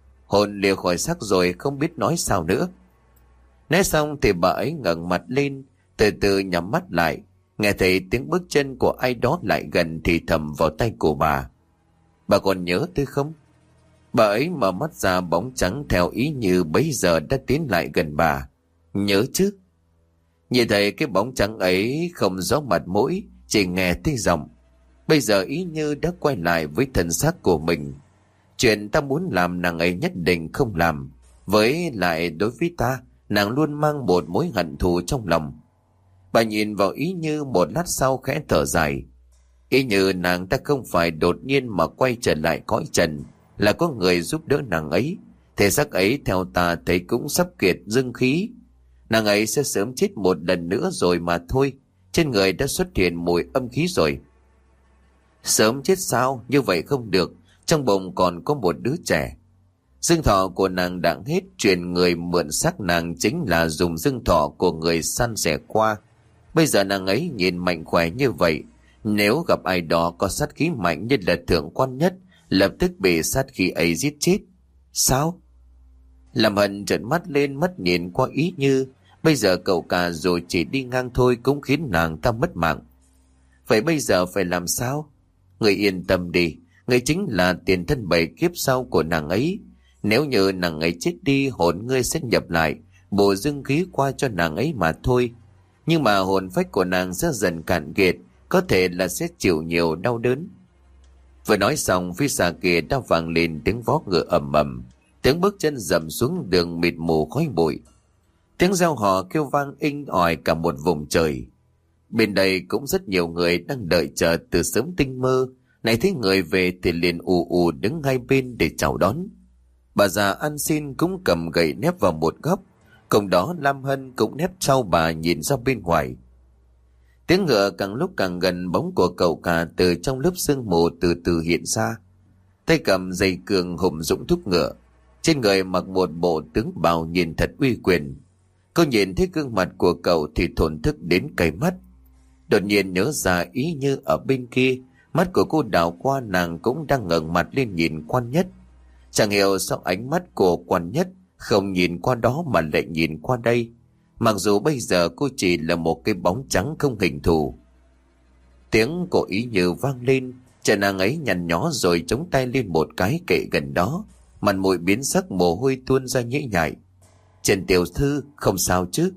Hồn lìa khỏi xác rồi không biết nói sao nữa. Nói xong thì bà ấy ngẩng mặt lên, từ từ nhắm mắt lại. Nghe thấy tiếng bước chân của ai đó lại gần thì thầm vào tay của bà: bà còn nhớ tôi không? Bà ấy mở mắt ra, bóng trắng theo ý như bấy giờ đã tiến lại gần bà. Nhớ chứ? Nhìn thấy cái bóng trắng ấy không rõ mặt mũi, chỉ nghe thấy giọng. Bây giờ ý như đã quay lại với thân xác của mình. Chuyện ta muốn làm nàng ấy nhất định không làm. Với lại đối với ta, nàng luôn mang một mối hận thù trong lòng. Bà nhìn vào ý như một lát sau khẽ thở dài. Ý như nàng ta không phải đột nhiên mà quay trở lại cõi trần, là có người giúp đỡ nàng ấy. Thể xác ấy theo ta thấy cũng sắp kiệt dương khí. Nàng ấy sẽ sớm chết một lần nữa rồi mà thôi. Trên người đã xuất hiện mùi âm khí rồi. Sớm chết sao? Như vậy không được. Trong bụng còn có một đứa trẻ. Dương thọ của nàng đã hết. Chuyện người mượn xác nàng chính là dùng dương thọ của người săn sẻ qua. Bây giờ nàng ấy nhìn mạnh khỏe như vậy, nếu gặp ai đó có sát khí mạnh như là thượng quan nhất, lập tức bị sát khí ấy giết chết. Sao? Làm Hân trợn mắt lên, mất nhìn qua ý như. Bây giờ cậu cả rồi chỉ đi ngang thôi cũng khiến nàng ta mất mạng. Vậy bây giờ phải làm sao? Người yên tâm đi, người chính là tiền thân bảy kiếp sau của nàng ấy. Nếu như nàng ấy chết đi, hồn ngươi sẽ nhập lại, bổ dương khí qua cho nàng ấy mà thôi. Nhưng mà hồn phách của nàng sẽ dần cạn kiệt, có thể là sẽ chịu nhiều đau đớn. Vừa nói xong, phía xa kia đã vang lên tiếng vó ngựa ầm ầm, tiếng bước chân dậm xuống đường mịt mù khói bụi. Tiếng reo hò kêu vang inh ỏi cả một vùng trời. Bên đây cũng rất nhiều người đang đợi chờ từ sớm tinh mơ, này thấy người về thì liền ù ù đứng ngay bên để chào đón. Bà già ăn xin cũng cầm gậy nép vào một góc, cùng đó Lam Hân cũng nép sau bà nhìn ra bên ngoài. Tiếng ngựa càng lúc càng gần, bóng của cậu cả từ trong lớp sương mù từ từ hiện ra. Tay cầm dây cương hùng dũng thúc ngựa, trên người mặc một bộ tướng bào nhìn thật uy quyền. Cô nhìn thấy gương mặt của cậu thì thổn thức đến cay mắt. Đột nhiên nhớ ra ý như ở bên kia, mắt của cô đảo qua, nàng cũng đang ngẩng mặt lên nhìn Quan Nhất. Chẳng hiểu sao ánh mắt của Quan Nhất không nhìn qua đó mà lại nhìn qua đây, mặc dù bây giờ cô chỉ là một cái bóng trắng không hình thù. Tiếng của ý như vang lên, chợ nàng ấy nhăn nhó rồi chống tay lên một cái kệ gần đó, mặt mũi biến sắc, mồ hôi tuôn ra nhễ nhại. Trần tiểu thư không sao chứ?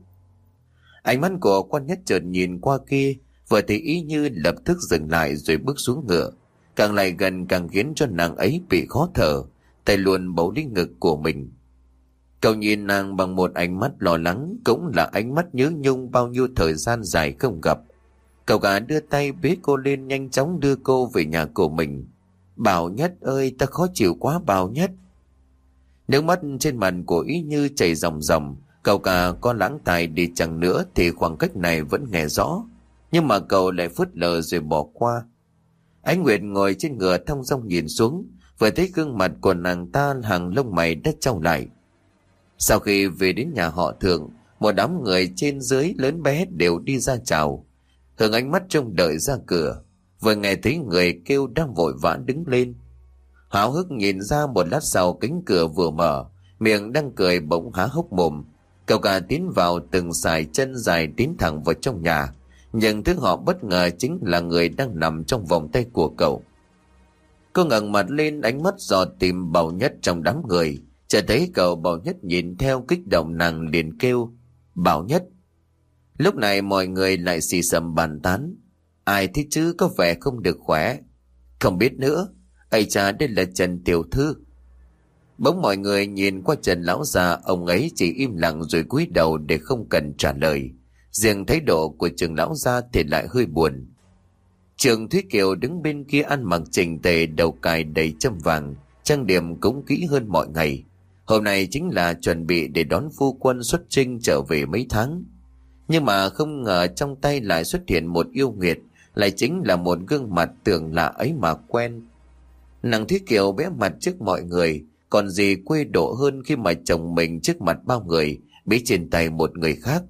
Ánh mắt của Quan Nhất chợt nhìn qua kia, vừa thấy ý như lập tức dừng lại rồi bước xuống ngựa. Càng lại gần càng khiến cho nàng ấy bị khó thở, tay luôn bấu lên ngực của mình. Cậu nhìn nàng bằng một ánh mắt lo lắng, cũng là ánh mắt nhớ nhung bao nhiêu thời gian dài không gặp. Cậu cả đưa tay bế cô lên, nhanh chóng đưa cô về nhà của mình. Bảo Nhất ơi, ta khó chịu quá Bảo Nhất. Nước mắt trên mặt của Ý Như chảy ròng ròng. Cậu cả có lãng tài đi chăng nữa thì khoảng cách này vẫn nghe rõ, nhưng mà cậu lại phớt lờ rồi bỏ qua. Ánh Nguyệt ngồi trên ngựa thong dong nhìn xuống, vừa thấy gương mặt của nàng ta, hàng lông mày đã trao lại. Sau khi về đến nhà họ Thượng, một đám người trên dưới lớn bé đều đi ra chào. Hương ánh mắt trông đợi ra cửa, vừa nghe thấy người kêu đang vội vã đứng lên. Háo hức nhìn ra, một lát sau cánh cửa vừa mở, miệng đang cười bỗng há hốc mồm. Cậu cả tiến vào từng sải chân dài tiến thẳng vào trong nhà, nhưng thứ họ bất ngờ chính là người đang nằm trong vòng tay của cậu. Cô ngẩng mặt lên, ánh mắt dò tìm Bảo Nhất trong đám người. Chợt thấy cậu Bảo Nhất nhìn theo, kích động, nàng liền kêu Bảo Nhất. Lúc này mọi người lại xì xầm bàn tán. Ai thế chứ, có vẻ không được khỏe. Không biết nữa, ây cha, đây là Trần tiểu thư. Bỗng mọi người nhìn qua Trần lão già, ông ấy chỉ im lặng rồi cúi đầu để không cần trả lời. Riêng thái độ của Trường lão gia thì lại hơi buồn. Trường Thúy Kiều đứng bên kia ăn mặc chỉnh tề, đầu cài đầy châm vàng, trang điểm cũng kỹ hơn mọi ngày. Hôm nay chính là chuẩn bị để đón phu quân xuất chinh trở về mấy tháng. Nhưng mà không ngờ trong tay lại xuất hiện một yêu nghiệt, lại chính là một gương mặt tưởng lạ ấy mà quen. Nàng Thúy Kiều bé mặt trước mọi người, còn gì quê độ hơn khi mà chồng mình trước mặt bao người bị trên tay một người khác.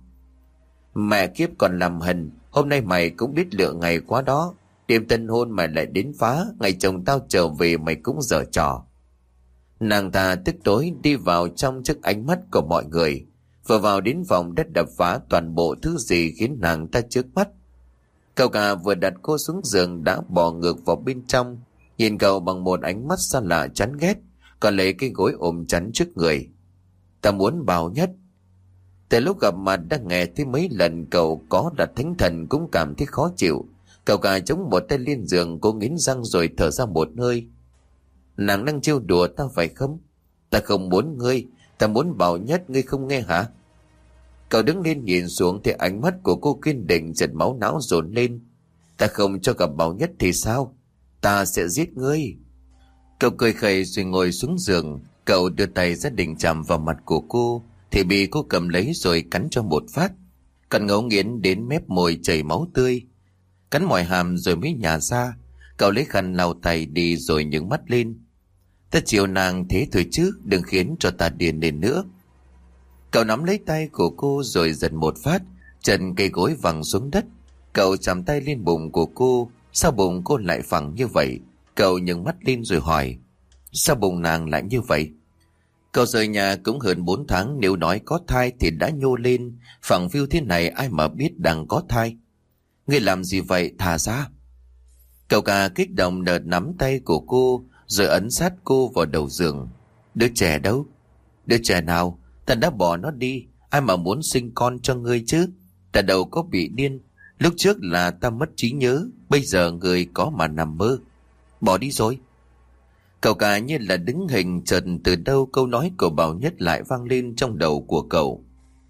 Mẹ kiếp còn làm hình, hôm nay mày cũng biết lựa ngày quá đó. Đêm tân hôn mày lại đến phá, ngày chồng tao trở về mày cũng giở trò. Nàng ta tức tối đi vào trong trước ánh mắt của mọi người, vừa vào đến phòng đất đập phá toàn bộ thứ gì khiến nàng ta chớp mắt. Cậu cả vừa đặt cô xuống giường đã bỏ ngược vào bên trong, nhìn cậu bằng một ánh mắt xa lạ chán ghét, còn lấy cái gối ôm chắn trước người. Ta muốn Bảo Nhất. Từ lúc gặp mặt đã nghe thấy mấy lần cậu có đặt thánh thần cũng cảm thấy khó chịu. Cậu cả chống một tay lên giường, cô nghiến răng rồi thở ra một hơi. Nàng đang trêu đùa ta phải không? Ta không muốn ngươi, ta muốn Bảo Nhất, ngươi không nghe hả? Cậu đứng lên nhìn xuống thì ánh mắt của cô kiên định, giật máu não dồn lên. Ta không cho gặp Bảo Nhất thì sao? Ta sẽ giết ngươi. Cậu cười khẩy rồi ngồi xuống giường. Cậu đưa tay ra định chạm vào mặt của cô thì bị cô cầm lấy rồi cắn cho một phát. Cận ngấu nghiến đến mép môi chảy máu tươi, cắn mỏi hàm rồi mới nhả ra. Cậu lấy khăn lau tay đi rồi nhướng mắt lên. Ta chiều nàng thế thôi chứ, đừng khiến cho ta điên lên nữa. Cậu nắm lấy tay của cô rồi giật một phát, chân cây gối văng xuống đất. Cậu chạm tay lên bụng của cô. Sao bụng cô lại phẳng như vậy? Cậu nhướng mắt lên rồi hỏi. Sao bụng nàng lại như vậy? Cậu rời nhà cũng hơn bốn tháng, nếu nói có thai thì đã nhô lên. Phẳng phiu thế này ai mà biết đang có thai. Ngươi làm gì vậy, thả ra. Cậu cả kích động đợt nắm tay của cô rồi ấn sát cô vào đầu giường. Đứa trẻ đâu? Đứa trẻ nào? Ta đã bỏ nó đi, ai mà muốn sinh con cho ngươi chứ? Ta đâu có bị điên. Lúc trước là ta mất trí nhớ, bây giờ người có mà nằm mơ. Bỏ đi rồi. Cậu cả như là đứng hình, chợt từ đâu câu nói của Bảo Nhất lại vang lên trong đầu của cậu.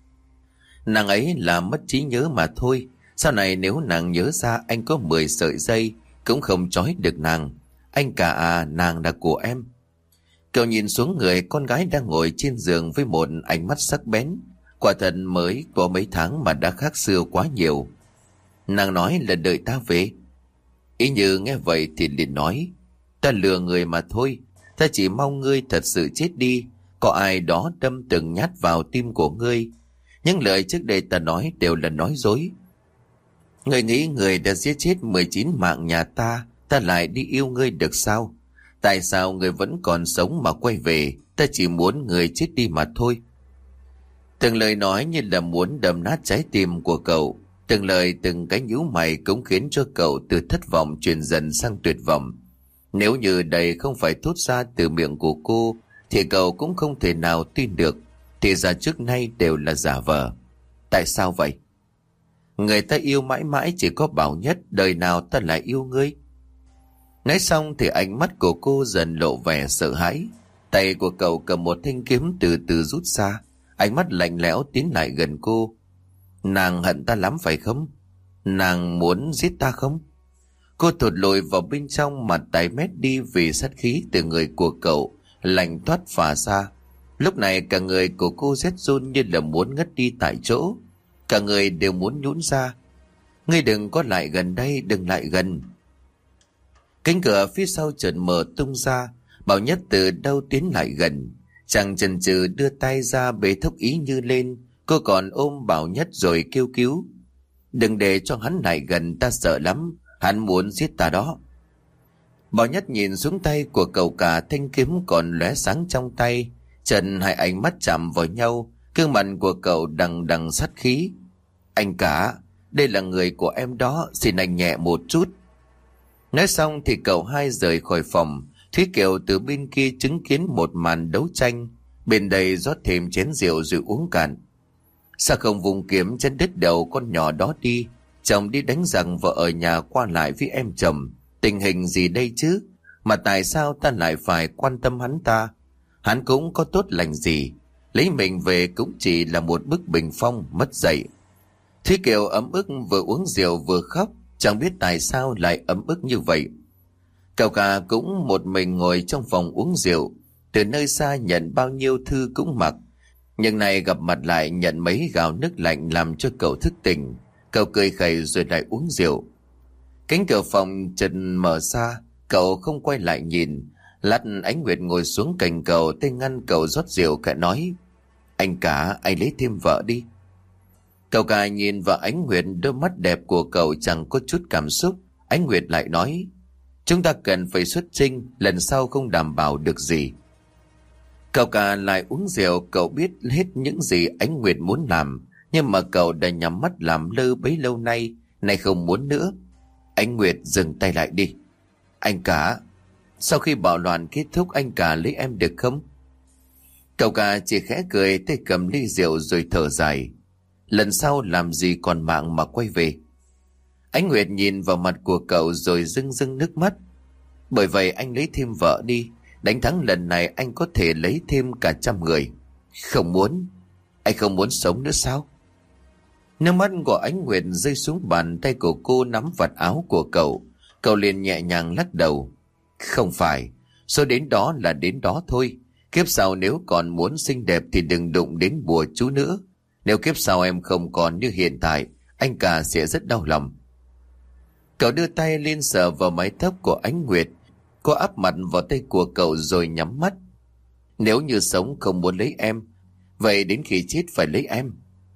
Nàng ấy là mất trí nhớ mà thôi. Sau này nếu nàng nhớ ra anh có mười sợi dây cũng không trói được nàng. Anh cả à, nàng là của em. Cậu nhìn xuống người con gái đang ngồi trên giường với một ánh mắt sắc bén. Quả thật mới có mấy tháng mà đã khác xưa quá nhiều. Nàng nói là đợi ta về. Ý Như nghe vậy thì liền nói. Ta lừa người mà thôi. Ta chỉ mong ngươi thật sự chết đi. Có ai đó đâm từng nhát vào tim của ngươi. Những lời trước đây ta nói đều là nói dối. Ngươi nghĩ người đã giết chết mười chín mạng nhà ta, ta lại đi yêu ngươi được sao? Tại sao ngươi vẫn còn sống mà quay về? Ta chỉ muốn ngươi chết đi mà thôi. Từng lời nói như là muốn đâm nát trái tim của cậu. Từng lời từng cái nhíu mày cũng khiến cho cậu từ thất vọng chuyển dần sang tuyệt vọng. Nếu như đây không phải thốt ra từ miệng của cô thì cậu cũng không thể nào tin được. Thì ra trước nay đều là giả vờ. Tại sao vậy? Người ta yêu mãi mãi chỉ có Bảo Nhất, đời nào ta lại yêu ngươi. Nói xong thì ánh mắt của cô dần lộ vẻ sợ hãi. Tay của cậu cầm một thanh kiếm từ từ rút ra. Ánh mắt lạnh lẽo tiến lại gần cô. Nàng hận ta lắm phải không? Nàng muốn giết ta không? Cô thụt lùi vào bên trong, mặt tái mét đi vì sát khí từ người của cậu lạnh toát phả ra. Lúc này cả người của cô rét run như là muốn ngất đi tại chỗ. Cả người đều muốn nhũn ra. Ngươi đừng có lại gần đây, đừng lại gần. Cánh cửa phía sau chợt mở tung ra. Bảo Nhất từ đâu tiến lại gần. Chàng chần chừ đưa tay ra bế thốc Ý Như lên. Cô còn ôm Bảo Nhất rồi kêu cứu. Đừng để cho hắn lại gần, ta sợ lắm. Hắn muốn giết ta đó. Bảo Nhất nhìn xuống tay của cậu cả, thanh kiếm còn lóe sáng trong tay. Trần hai ánh mắt chạm vào nhau, gương mặt của cậu đằng đằng sát khí. Anh cả, đây là người của em đó, xin anh nhẹ một chút. Nói xong thì cậu hai rời khỏi phòng. Thúy Kiều từ bên kia chứng kiến một màn đấu tranh. Bên đây rót thêm chén rượu rồi uống cạn. Sao không vùng kiếm chân đứt đầu con nhỏ đó đi? Chồng đi đánh giặc, vợ ở nhà qua lại với em chồng. Tình hình gì đây chứ? Mà tại sao ta lại phải quan tâm hắn ta? Hắn cũng có tốt lành gì. Lấy mình về cũng chỉ là một bức bình phong mất dạy. Thúy Kiều ấm ức vừa uống rượu vừa khóc. Chẳng biết tại sao lại ấm ức như vậy. Cậu cả cũng một mình ngồi trong phòng uống rượu. Từ nơi xa nhận bao nhiêu thư cũng mặc. Nhưng này gặp mặt lại nhận mấy gáo nước lạnh làm cho cậu thức tỉnh. Cậu cười khẩy rồi lại uống rượu. Cánh cửa phòng chợt mở ra. Cậu không quay lại nhìn. Lát Ánh Nguyệt ngồi xuống cạnh cậu, tay ngăn cậu rót rượu, cả nói: Anh cả, anh lấy thêm vợ đi. Cậu cả nhìn vào Ánh Nguyệt, đôi mắt đẹp của cậu chẳng có chút cảm xúc. Ánh Nguyệt lại nói: Chúng ta cần phải xuất chinh, lần sau không đảm bảo được gì. Cậu cả lại uống rượu. Cậu biết hết những gì Ánh Nguyệt muốn làm, nhưng mà cậu đã nhắm mắt làm lơ bấy lâu nay, nay không muốn nữa. Ánh Nguyệt dừng tay lại đi. Anh cả, sau khi bạo loạn kết thúc anh cả lấy em được không? Cậu cả chỉ khẽ cười, tay cầm ly rượu rồi thở dài. Lần sau làm gì còn mạng mà quay về. Ánh Nguyệt nhìn vào mặt của cậu rồi rưng rưng nước mắt. Bởi vậy anh lấy thêm vợ đi. Đánh thắng lần này anh có thể lấy thêm cả trăm người. Không muốn. Anh không muốn sống nữa sao? Nước mắt của Ánh Nguyệt rơi xuống bàn tay của cô nắm vạt áo của cậu. Cậu liền nhẹ nhàng lắc đầu. Không phải. Số đến đó là đến đó thôi. Kiếp sau nếu còn muốn xinh đẹp thì đừng đụng đến bùa chú nữa. Nếu kiếp sau em không còn như hiện tại, anh cả sẽ rất đau lòng. Cậu đưa tay lên sờ vào mái tóc của Ánh Nguyệt. Cô áp mặt vào tay của cậu rồi nhắm mắt. Nếu như sống không muốn lấy em, vậy đến khi chết phải lấy em.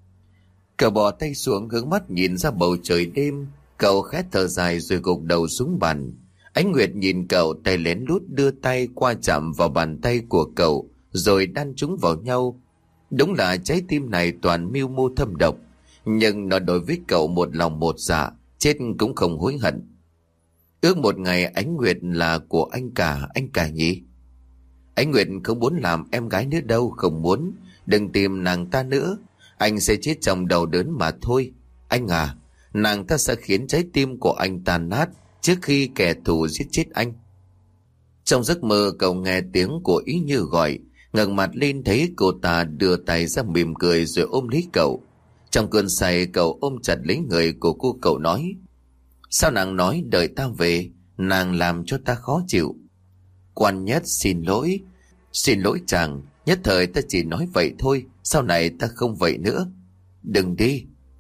Cậu bỏ tay xuống, hướng mắt nhìn ra bầu trời đêm. Cậu khẽ thở dài rồi gục đầu xuống bàn. Ánh Nguyệt nhìn cậu, tay lén lút đưa tay qua chạm vào bàn tay của cậu, rồi đan chúng vào nhau. Đúng là trái tim này toàn mưu mô thâm độc, nhưng nó đối với cậu một lòng một dạ, chết cũng không hối hận. Ước một ngày Ánh Nguyệt là của anh cả, anh cả nhỉ? Ánh Nguyệt không muốn làm em gái nữa đâu, không muốn. Đừng tìm nàng ta nữa, anh sẽ chết trong đầu đớn mà thôi. Anh à, nàng ta sẽ khiến trái tim của anh tàn nát trước khi kẻ thù giết chết anh. Trong giấc mơ cậu nghe tiếng của Ý Như gọi, ngẩng mặt lên thấy cô ta đưa tay ra mỉm cười rồi ôm lấy cậu. Trong cơn say cậu ôm chặt lấy người của cô, cậu nói: Sao nàng nói đợi ta về, nàng làm cho ta khó chịu. Quan Nhất xin lỗi. Xin lỗi chàng, nhất thời ta chỉ nói vậy thôi, sau này ta không vậy nữa. Đừng đi.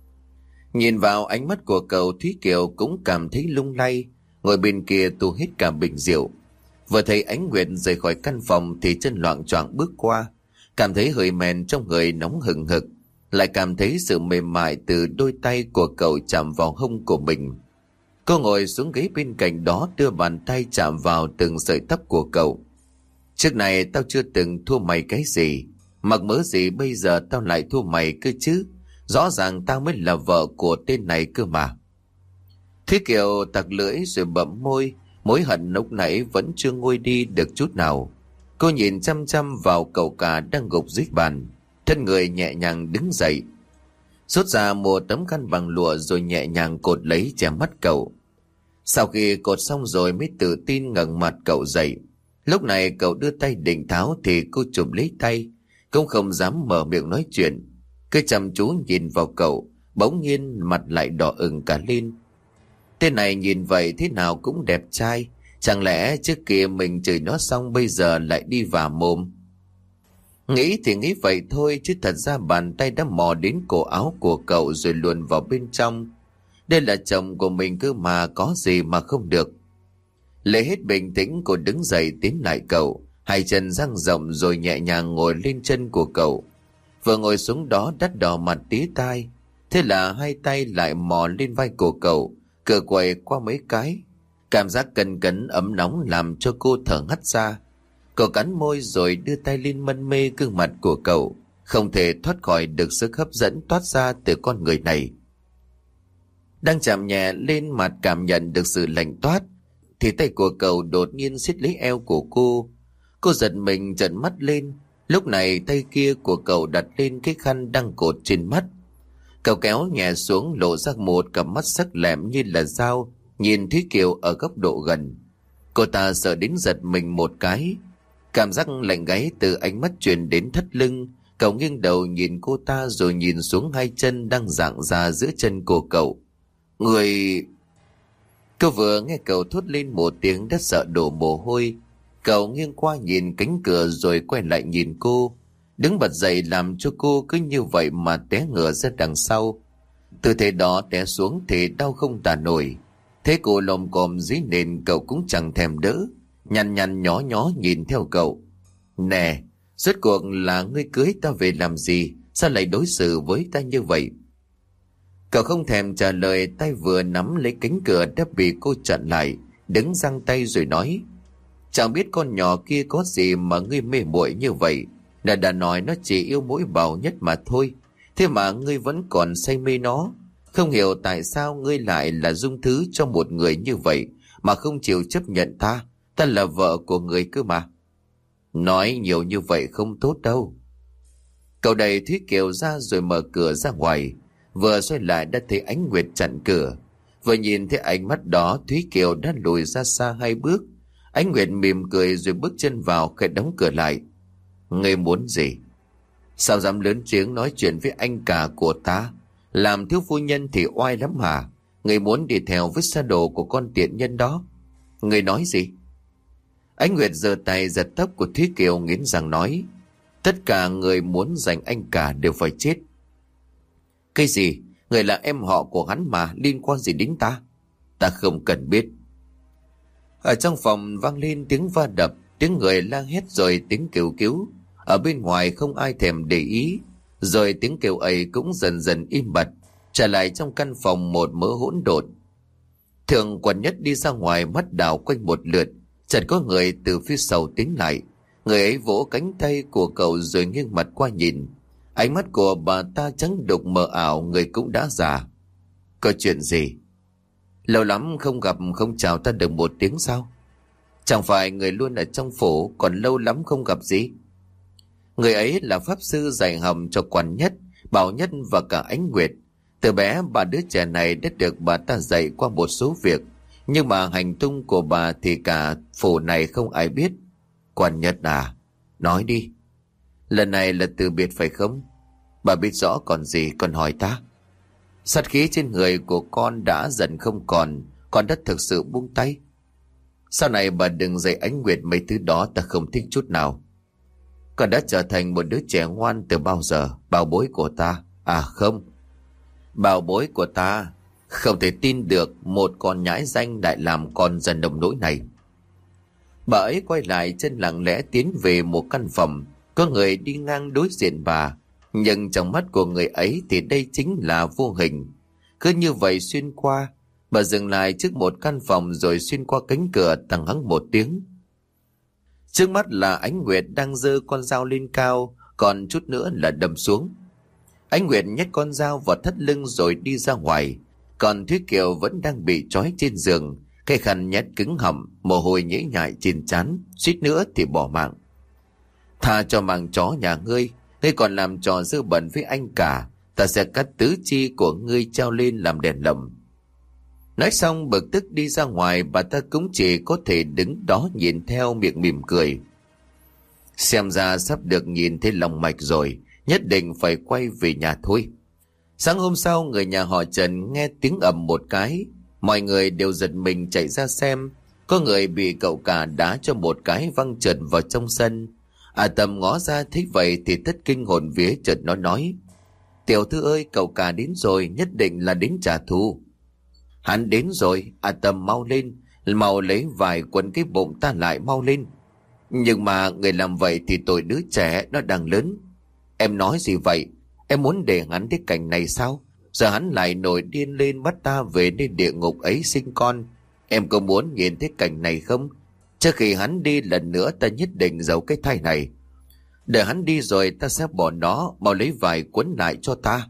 Nhìn vào ánh mắt của cậu, Thúy Kiều cũng cảm thấy lung lay, ngồi bên kia tu hết cả bình rượu. Vừa thấy Ánh Nguyệt rời khỏi căn phòng thì chân loạng choạng bước qua, cảm thấy hơi men trong người nóng hừng hực, lại cảm thấy sự mềm mại từ đôi tay của cậu chạm vào hông của mình. Cô ngồi xuống ghế bên cạnh đó, đưa bàn tay chạm vào từng sợi tóc của cậu. Trước này tao chưa từng thua mày cái gì, mặc mớ gì bây giờ tao lại thua mày cơ chứ? Rõ ràng tao mới là vợ của tên này cơ mà. Thúy Kiều tặc lưỡi rồi bậm môi, mối hận lúc nãy vẫn chưa nguôi đi được chút nào. Cô nhìn chăm chăm vào cậu cả đang gục dưới bàn, thân người nhẹ nhàng đứng dậy, rút ra một tấm khăn bằng lụa rồi nhẹ nhàng cột lấy che mắt cậu. Sau khi cột xong rồi mới tự tin ngẩng mặt cậu dậy. Lúc này cậu đưa tay định tháo thì cô chụp lấy tay, cũng không dám mở miệng nói chuyện, cứ chăm chú nhìn vào cậu, bỗng nhiên mặt lại đỏ ửng cả lên. Tên này nhìn vậy thế nào cũng đẹp trai, chẳng lẽ trước kia mình chửi nó xong bây giờ lại đi vả mồm? Nghĩ thì nghĩ vậy thôi, chứ thật ra bàn tay đã mò đến cổ áo của cậu rồi luồn vào bên trong. Đây là chồng của mình cơ mà, có gì mà không được. Lấy hết bình tĩnh, cô đứng dậy tiến lại cậu, hai chân dang rộng rồi nhẹ nhàng ngồi lên chân của cậu. Vừa ngồi xuống đó đắt đỏ mặt tía tai, thế là hai tay lại mò lên vai của cậu, cựa quậy qua mấy cái. Cảm giác cần cấn ấm nóng làm cho cô thở hắt ra. Cậu cắn môi rồi đưa tay lên mân mê gương mặt của cậu, không thể thoát khỏi được sức hấp dẫn toát ra từ con người này. Đang chạm nhẹ lên mặt cảm nhận được sự lạnh toát, thì tay của cậu đột nhiên siết lấy eo của cô. Cô giật mình trợn mắt lên. Lúc này tay kia của cậu đặt lên cái khăn đang cột trên mắt. Cậu kéo nhẹ xuống, lộ ra một cặp mắt sắc lẹm như là dao nhìn Thúy Kiều ở góc độ gần. Cô ta sợ đến giật mình một cái. Cảm giác lạnh gáy từ ánh mắt truyền đến thắt lưng. Cậu nghiêng đầu nhìn cô ta rồi nhìn xuống hai chân đang rạng ra giữa chân của cậu. Người... Cô vừa nghe cậu thốt lên một tiếng đã sợ đổ mồ hôi. Cậu nghiêng qua nhìn cánh cửa rồi quay lại nhìn cô. Đứng bật dậy làm cho cô cứ như vậy mà té ngửa ra đằng sau. Tư thế đó té xuống thì đau không tả nổi. Thế cô lồm cồm dưới nền cậu cũng chẳng thèm đỡ, nhăn nhăn nhó nhó nhìn theo cậu. Nè, rốt cuộc là ngươi cưới ta về làm gì? Sao lại đối xử với ta như vậy? Cậu không thèm trả lời, tay vừa nắm lấy cánh cửa đã bị cô chặn lại, đứng giang tay rồi nói: Chẳng biết con nhỏ kia có gì mà ngươi mê muội như vậy. Đã đã nói nó chỉ yêu mỗi Bảo Nhất mà thôi, thế mà ngươi vẫn còn say mê nó. Không hiểu tại sao ngươi lại là dung thứ cho một người như vậy mà không chịu chấp nhận ta. Ta là vợ của người cơ mà. Nói nhiều như vậy không tốt đâu. Cậu đẩy Thúy Kiều ra rồi mở cửa ra ngoài. Vừa xoay lại đã thấy Ánh Nguyệt chặn cửa. Vừa nhìn thấy ánh mắt đó, Thúy Kiều đã lùi ra xa hai bước. Ánh Nguyệt mỉm cười rồi bước chân vào, khẽ đóng cửa lại. Ngươi muốn gì? Sao dám lớn tiếng nói chuyện với anh cả của ta? Làm thiếu phu nhân thì oai lắm hả? Ngươi muốn đi theo với xa đồ của con tiện nhân đó? Ngươi nói gì? Ánh Nguyệt giơ tay giật tóc của Thúy Kiều, nghiến răng nói: Tất cả người muốn giành anh cả đều phải chết. Cái gì? Người là em họ của hắn mà, liên quan gì đến ta? Ta không cần biết. Ở trong phòng vang lên tiếng va đập, tiếng người la hét rồi tiếng kêu cứu. Ở bên ngoài không ai thèm để ý, rồi tiếng kêu ấy cũng dần dần im bặt, trở lại trong căn phòng một mớ hỗn độn. Thượng Quan Nhất đi ra ngoài, mắt đảo quanh một lượt, chợt có người từ phía sau tiến lại. Người ấy vỗ cánh tay của cậu rồi nghiêng mặt qua nhìn. Ánh mắt của bà ta trắng đục mờ ảo, người cũng đã già. Có chuyện gì? Lâu lắm không gặp, không chào ta được một tiếng sao? Chẳng phải người luôn ở trong phủ, còn lâu lắm không gặp gì? Người ấy là pháp sư dạy hầm cho Quan Nhất, Bảo Nhất và cả Ánh Nguyệt. Từ bé bà đứa trẻ này đã được bà ta dạy qua một số việc, nhưng mà hành tung của bà thì cả phủ này không ai biết. Quan Nhất à, nói đi. Lần này là từ biệt phải không? Bà biết rõ còn gì còn hỏi ta? Sát khí trên người của con đã dần không còn, con đã thực sự buông tay. Sau này bà đừng dạy Ánh Nguyệt mấy thứ đó, ta không thích chút nào. Con đã trở thành một đứa trẻ ngoan từ bao giờ, bảo bối của ta. À không, bảo bối của ta. Không thể tin được một con nhãi danh lại làm con dần đồng nỗi này. Bà ấy quay lại, chân lặng lẽ tiến về một căn phòng. Có người đi ngang đối diện bà, nhưng trong mắt của người ấy thì đây chính là vô hình. Cứ như vậy xuyên qua, bà dừng lại trước một căn phòng rồi xuyên qua cánh cửa, thằng hắng một tiếng. Trước mắt là Ánh Nguyệt đang giơ con dao lên cao, còn chút nữa là đâm xuống. Ánh Nguyệt nhét con dao vào thắt lưng rồi đi ra ngoài, còn Thúy Kiều vẫn đang bị trói trên giường, cái khăn nhét cứng họng, mồ hôi nhễ nhại trên trán, suýt nữa thì bỏ mạng. Tha cho mạng chó nhà ngươi, ngươi còn làm trò dơ bẩn với anh cả, ta sẽ cắt tứ chi của ngươi treo lên làm đèn lồng. Nói xong bực tức đi ra ngoài, bà ta cũng chỉ có thể đứng đó nhìn theo, miệng mỉm cười. Xem ra sắp được nhìn thấy lòng mạch rồi, nhất định phải quay về nhà thôi. Sáng hôm sau, người nhà họ Trần nghe tiếng ầm một cái, mọi người đều giật mình chạy ra xem. Có người bị cậu cả đá cho một cái văng trượt vào trong sân. À Tâm ngó ra thấy vậy thì thất kinh hồn vía, chợt nó nói: "Tiểu thư ơi, cậu cả đến rồi, nhất định là đến trả thù." "Hắn đến rồi, à Tâm mau lên, mau lấy vải quấn cái bụng ta lại, mau lên." "Nhưng mà người làm vậy thì tội đứa trẻ nó đang lớn." "Em nói gì vậy? Em muốn để hắn thấy cảnh này sao? Giờ hắn lại nổi điên lên bắt ta về đến địa ngục ấy sinh con. Em có muốn nhìn thấy cảnh này không? Trước khi hắn đi lần nữa ta nhất định giấu cái thai này. Đợi hắn đi rồi ta sẽ bỏ nó, mau lấy vải quấn lại cho ta."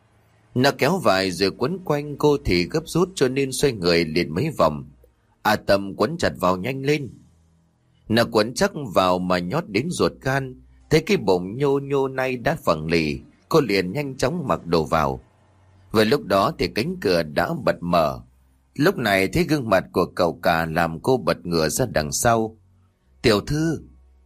Nó kéo vải rồi quấn quanh cô thì gấp rút cho nên xoay người liền mấy vòng. A Tâm quấn chặt vào nhanh lên. Nó quấn chắc vào mà nhót đến ruột gan. Thấy cái bụng nhô nhô nay đã phẳng lì, cô liền nhanh chóng mặc đồ vào. Vừa lúc đó thì cánh cửa đã bật mở. Lúc này thấy gương mặt của cậu cả làm cô bật ngửa ra đằng sau. "Tiểu thư!"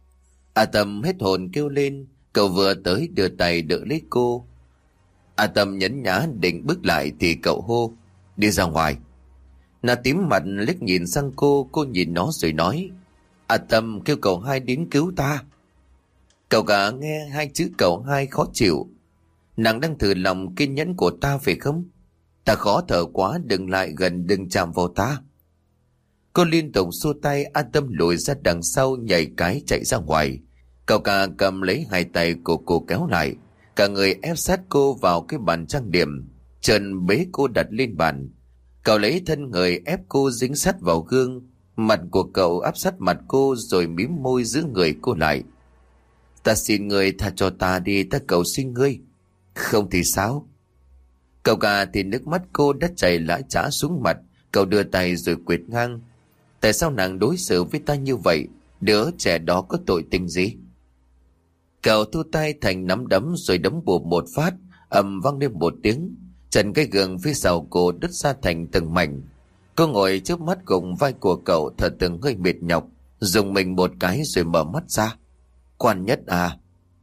A Tâm hết hồn kêu lên. Cậu vừa tới đưa tay đỡ lấy cô. A Tâm nhấn nhá định bước lại thì cậu hô: "Đi ra ngoài." Nó tím mặt liếc nhìn sang cô. Cô nhìn nó rồi nói: "A Tâm, kêu cậu hai đến cứu ta." Cậu cả nghe hai chữ cậu hai khó chịu. "Nàng đang thử lòng kiên nhẫn của ta phải không? Ta khó thở quá, đừng lại gần, đừng chạm vào ta." Cô liên tục xua tay. A Tâm lùi ra đằng sau nhảy cái chạy ra ngoài. Cậu cả cầm lấy hai tay của cô kéo lại. Cả người ép sát cô vào cái bàn trang điểm. Trần bế cô đặt lên bàn. Cậu lấy thân người ép cô dính sát vào gương. Mặt của cậu áp sát mặt cô rồi mím môi giữ người cô lại. "Ta xin người tha cho ta đi, ta cầu xin ngươi." "Không thì sao?" Cậu cả thì nước mắt cô đã chảy lã chã xuống mặt. Cậu đưa tay rồi quệt ngang: "Tại sao nàng đối xử với ta như vậy? Đứa trẻ đó có tội tình gì?" Cậu thu tay thành nắm đấm rồi đấm bụp một phát, ầm vang lên một tiếng. Trần cái gương phía sau cô đứt ra thành từng mảnh. Cô ngồi trước mắt cùng vai của cậu, thở từng hơi mệt nhọc, dùng mình một cái rồi mở mắt ra. "Quan Nhất à?"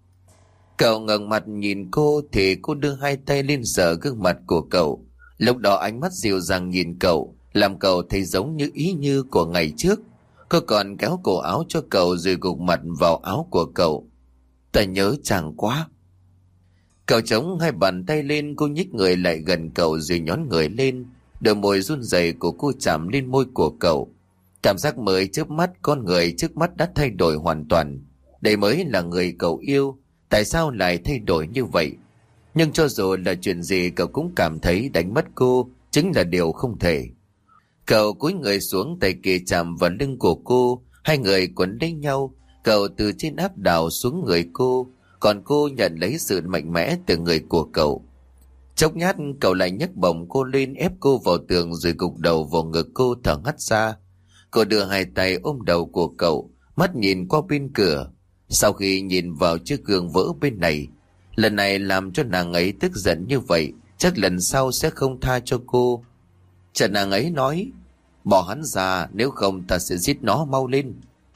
Cậu ngẩng mặt nhìn cô thì cô đưa hai tay lên sờ gương mặt của cậu. Lúc đó ánh mắt dịu dàng nhìn cậu, làm cậu thấy giống như ý như của ngày trước. Cô còn kéo cổ áo cho cậu rồi gục mặt vào áo của cậu. "Ta nhớ chàng quá." Cậu chống hai bàn tay lên. Cô nhích người lại gần cậu rồi nhón người lên. Đôi môi run rẩy của cô chạm lên môi của cậu. Cảm giác mới trước mắt, con người trước mắt đã thay đổi hoàn toàn. Đây mới là người cậu yêu. Tại sao lại thay đổi như vậy? Nhưng cho dù là chuyện gì, cậu cũng cảm thấy đánh mất cô chính là điều không thể. Cậu cúi người xuống, tay kia chạm vào lưng của cô. Hai người quấn lấy nhau. Cậu từ trên áp đảo xuống người cô, còn cô nhận lấy sự mạnh mẽ từ người của cậu. Chốc nhát cậu lại nhấc bổng cô lên, ép cô vào tường rồi gục đầu vào ngực cô thở hắt ra. Cô đưa hai tay ôm đầu của cậu, mắt nhìn qua bên cửa. Sau khi nhìn vào chiếc gương vỡ bên này, lần này làm cho nàng ấy tức giận như vậy, chắc lần sau sẽ không tha cho cô. Chợt nàng ấy nói: "Bỏ hắn ra, nếu không ta sẽ giết nó, mau lên."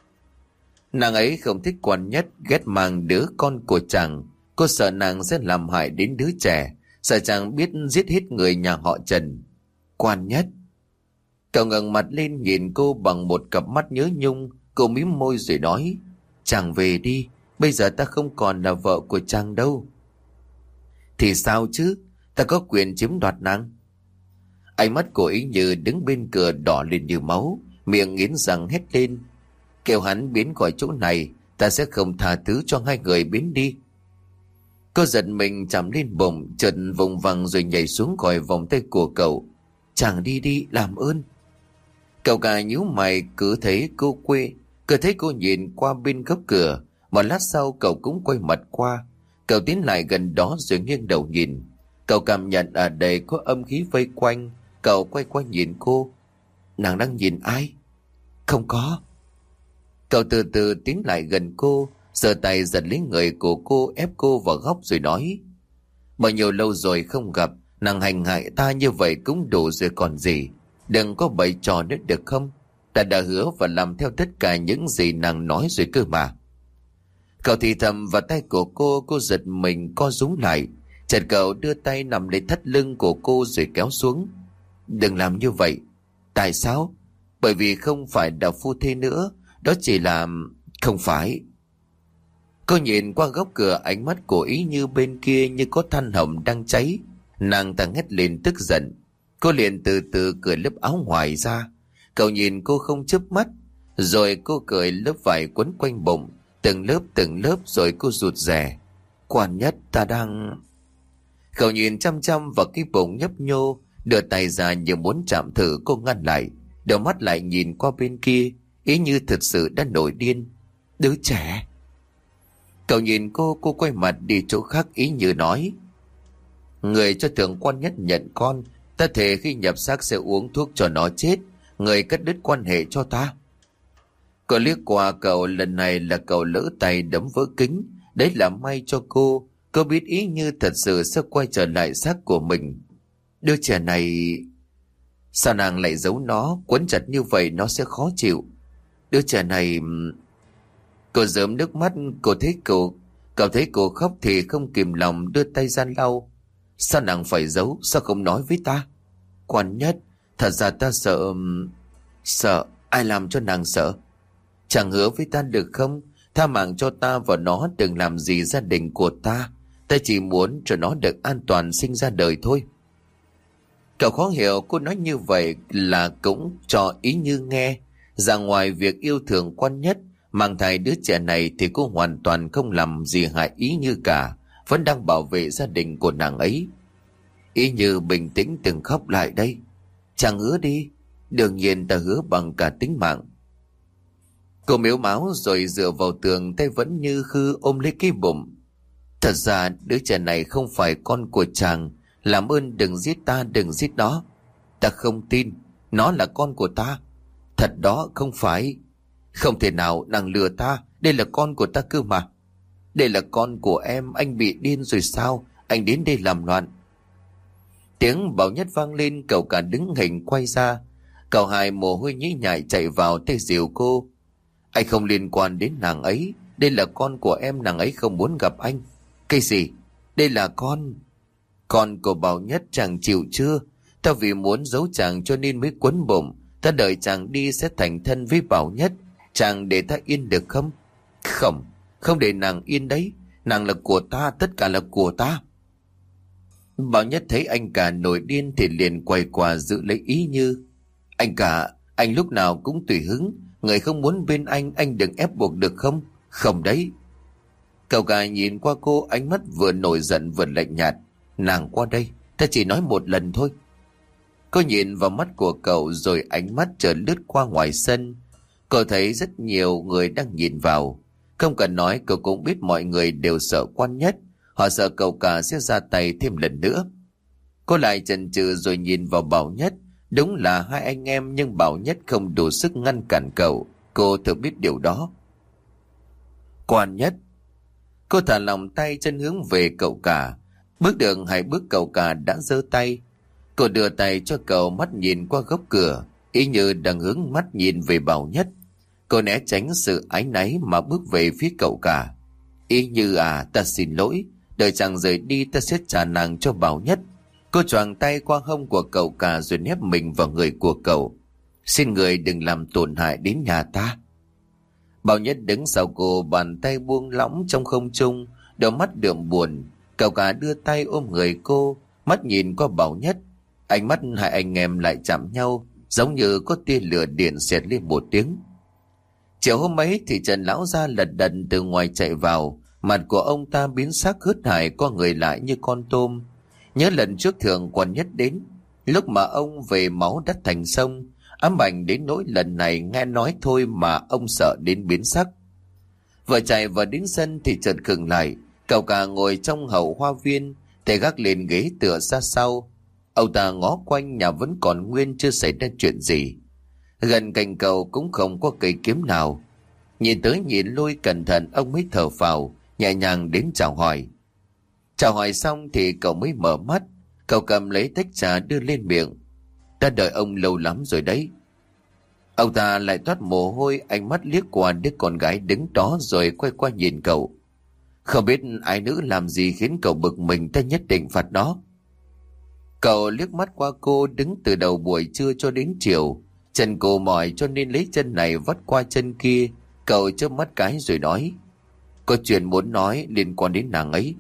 Nàng ấy không thích Quan Nhất, ghét mang đứa con của chàng. Cô sợ nàng sẽ làm hại đến đứa trẻ, sợ chàng biết giết hết người nhà họ Trần. "Quan Nhất." Cậu ngẩng mặt lên nhìn cô bằng một cặp mắt nhớ nhung. Cô mím môi rồi nói: "Chàng về đi, bây giờ ta không còn là vợ của chàng đâu." "Thì sao chứ, ta có quyền chiếm đoạt nàng." Ánh mắt của Ý Như đứng bên cửa đỏ lên như máu, miệng nghiến răng hét lên: "Kêu hắn biến khỏi chỗ này, ta sẽ không tha thứ cho hai người biến đi." Cô giật mình chạm lên bụng, chợt vùng vằng rồi nhảy xuống khỏi vòng tay của cậu. "Chàng đi đi, làm ơn." Cậu cả nhíu mày, cứ thấy cô quê, cứ thấy cô nhìn qua bên góc cửa. Một lát sau cậu cũng quay mặt qua. Cậu tiến lại gần đó rồi nghiêng đầu nhìn. Cậu cảm nhận ở đây có âm khí vây quanh. Cậu quay qua nhìn cô. "Nàng đang nhìn ai?" "Không có." Cậu từ từ tiến lại gần cô, giơ tay giật lấy người của cô, ép cô vào góc rồi nói: "Bao nhiêu lâu rồi không gặp, nàng hành hại ta như vậy cũng đủ rồi còn gì. Đừng có bày trò nữa được không? Ta đã hứa và làm theo tất cả những gì nàng nói rồi cơ mà." Cậu thì thầm vào tay của cô. Cô giật mình co rúm lại. Chợt cậu đưa tay nằm lấy thắt lưng của cô rồi kéo xuống. Đừng làm như vậy. Tại sao? Bởi vì không phải là phu thê nữa. Đó chỉ là... Không phải. Cô nhìn qua góc cửa, ánh mắt của Ý Như bên kia như có than hồng đang cháy. Nàng ta hét lên tức giận. Cô liền từ từ cởi lớp áo ngoài ra. Cậu nhìn cô không chớp mắt. Rồi cô cởi lớp vải quấn quanh bụng, từng lớp từng lớp, rồi cô rụt rè. Quan Nhất, ta đang... Cậu nhìn chăm chăm vào cái bụng nhấp nhô, đưa tay ra như muốn chạm thử. Cô ngăn lại, đầu mắt lại nhìn qua bên kia. Ý Như thật sự đã nổi điên. Đứa trẻ. Cậu nhìn cô, cô quay mặt đi chỗ khác. Ý Như nói: Người cho thượng quan Nhất nhận con, ta thề khi nhập xác sẽ uống thuốc cho nó chết. Người cắt đứt quan hệ cho ta. Cô liếc qua cậu, lần này là cậu lỡ tay đấm vỡ kính. Đấy là may cho cô. Cô biết Ý Như thật sự sẽ quay trở lại xác của mình. Đứa trẻ này... Sao nàng lại giấu nó? Quấn chặt như vậy nó sẽ khó chịu. Đứa trẻ này... Cô rớm nước mắt. Cô thấy cậu Cậu thấy cô khóc thì không kìm lòng đưa tay ra lau. Sao nàng phải giấu? Sao không nói với ta? Quan Nhất, thật ra ta sợ... Sợ? Ai làm cho nàng sợ? Chẳng hứa với ta được không? Tha mạng cho ta và nó, đừng làm gì gia đình của ta. Ta chỉ muốn cho nó được an toàn sinh ra đời thôi. Cậu khó hiểu cô nói như vậy là cũng cho Ý Như nghe. Ra ngoài việc yêu thương Quan Nhất, mang thai đứa trẻ này thì cô hoàn toàn không làm gì hại Ý Như cả. Vẫn đang bảo vệ gia đình của nàng ấy. Ý Như bình tĩnh từng khóc lại đây. Chàng hứa đi. Đương nhiên ta hứa bằng cả tính mạng. Cô mếu máu rồi dựa vào tường, tay vẫn như khư ôm lấy cái bụng. Thật ra đứa trẻ này không phải con của chàng. Làm ơn đừng giết ta, đừng giết nó. Ta không tin. Nó là con của ta. Thật đó, không phải. Không thể nào, nàng lừa ta. Đây là con của ta cơ mà. Đây là con của em. Anh bị điên rồi sao? Anh đến đây làm loạn. Tiếng Bảo Nhất vang lên. Cậu cả đứng hình quay ra. Cậu Hai mồ hôi nhĩ nhại chạy vào tay dìu cô. Anh không liên quan đến nàng ấy. Đây là con của em, nàng ấy không muốn gặp anh. Cái gì? Đây là con... Con của Bảo Nhất, chàng chịu chưa? Ta vì muốn giấu chàng cho nên mới quấn bụng. Ta đợi chàng đi sẽ thành thân với Bảo Nhất. Chàng để ta yên được không? Không, không để nàng yên đấy. Nàng là của ta, tất cả là của ta. Bảo Nhất thấy anh cả nổi điên thì liền quay qua giữ lấy Ý Như. Anh cả, anh lúc nào cũng tùy hứng. Người không muốn bên anh, anh đừng ép buộc được không? Không đấy. Cậu cả nhìn qua cô, ánh mắt vừa nổi giận vừa lạnh nhạt. Nàng qua đây, ta chỉ nói một lần thôi. Cô nhìn vào mắt của cậu rồi ánh mắt chợt lướt qua ngoài sân. Cô thấy rất nhiều người đang nhìn vào. Không cần nói, cậu cũng biết mọi người đều sợ Quan Nhất. Họ sợ cậu cả sẽ ra tay thêm lần nữa. Cô lại chần chừ rồi nhìn vào Bảo Nhất. Đúng là hai anh em, nhưng Bảo Nhất không đủ sức ngăn cản cậu. Cô thừa biết điều đó. Quan Nhất. Cô thả lòng tay chân hướng về cậu cả. Bước được hai bước cậu cả đã giơ tay. Cô đưa tay cho cậu, mắt nhìn qua góc cửa. Ý Như đang hướng mắt nhìn về Bảo Nhất. Cô né tránh sự áy náy mà bước về phía cậu cả. Ý Như à, ta xin lỗi. Đợi chàng rời đi ta sẽ trả nàng cho Bảo Nhất. Cô choàng tay qua hông của cậu cả rồi nép mình vào người của cậu. Xin người đừng làm tổn hại đến nhà ta. Bảo Nhất đứng sau cô, bàn tay buông lỏng trong không trung, đôi mắt đượm buồn. Cậu cả đưa tay ôm người cô, mắt nhìn qua Bảo Nhất. Ánh mắt hai anh em lại chạm nhau, giống như có tia lửa điện xẹt lên một tiếng. Chiều hôm ấy thì Trần lão gia lật đật từ ngoài chạy vào. Mặt của ông ta biến sắc hớt hải, co người lại như con tôm. Nhớ lần trước Thượng Quan Nhất đến, lúc mà ông về máu đất thành sông, ám ảnh đến nỗi lần này nghe nói thôi mà ông sợ đến biến sắc. Vừa chạy vào đến sân thì chợt khựng lại. Cậu cả ngồi trong hậu hoa viên, tay gác lên ghế tựa ra sau. Ông ta ngó quanh nhà vẫn còn nguyên, chưa xảy ra chuyện gì. Gần cạnh cậu cũng không có cây kiếm nào. Nhìn tới nhìn lui cẩn thận, ông mới thở phào, nhẹ nhàng đến chào hỏi. Chào hỏi xong thì cậu mới mở mắt. Cậu cầm lấy tách trà đưa lên miệng. Ta đợi ông lâu lắm rồi đấy. Ông ta lại toát mồ hôi, ánh mắt liếc qua đứa con gái đứng đó rồi quay qua nhìn cậu. Không biết ái nữ làm gì khiến cậu bực mình, ta nhất định phạt nó. Cậu liếc mắt qua cô đứng từ đầu buổi trưa cho đến chiều. Chân cô mỏi cho nên lấy chân này vắt qua chân kia. Cậu chớp mắt cái rồi nói: có chuyện muốn nói liên quan đến nàng ấy.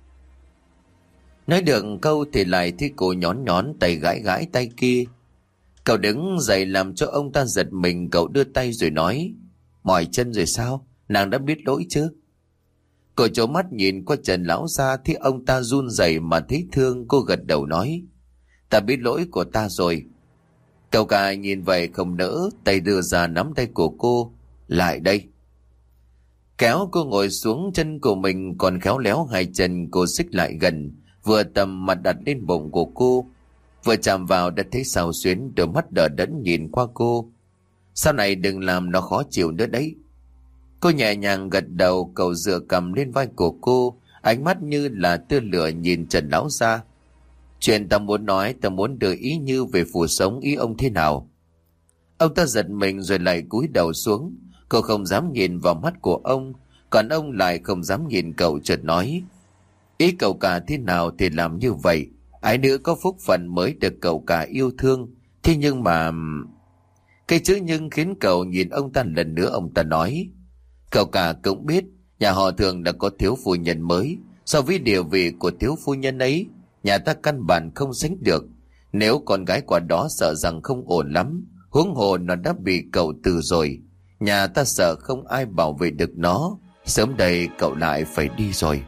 Nói được câu thì lại thấy cô nhón nhón tay gãi gãi tay kia. Cậu đứng dậy làm cho ông ta giật mình. Cậu đưa tay rồi nói: mỏi chân rồi sao? Nàng đã biết lỗi chứ? Cô trố mắt nhìn qua Trần lão gia, thấy ông ta run rẩy mà thấy thương. Cô gật đầu nói: ta biết lỗi của ta rồi. Cậu cả nhìn vậy không nỡ, tay đưa ra nắm tay của cô: lại đây. Kéo cô ngồi xuống, chân của mình còn khéo léo hai chân cô xích lại gần, vừa tầm mặt đặt lên bụng của cô. Vừa chạm vào đã thấy xao xuyến, đôi mắt đờ đẫn nhìn qua cô: sau này đừng làm nó khó chịu nữa đấy. Cô nhẹ nhàng gật đầu. Cậu dựa cầm lên vai của cô, ánh mắt như là tia lửa nhìn Trần lão gia: chuyện ta muốn nói, ta muốn đưa ý Như về phủ sống, ý ông thế nào? Ông ta giật mình rồi lại cúi đầu xuống. Cô không dám nhìn vào mắt của ông, còn ông lại không dám nhìn cậu, chợt nói: ý cậu cả thế nào thì làm như vậy. Ái nữ có phúc phận mới được cậu cả yêu thương. Thế nhưng mà... Cái chữ nhưng khiến cậu nhìn ông ta lần nữa. Ông ta nói: cậu cả cũng biết nhà họ Thường đã có thiếu phu nhân mới. So với địa vị của thiếu phu nhân ấy, nhà ta căn bản không sánh được. Nếu con gái quả đó sợ rằng không ổn lắm, huống hồ nó đã bị cậu từ rồi. Nhà ta sợ không ai bảo vệ được nó. Sớm đây cậu lại phải đi rồi.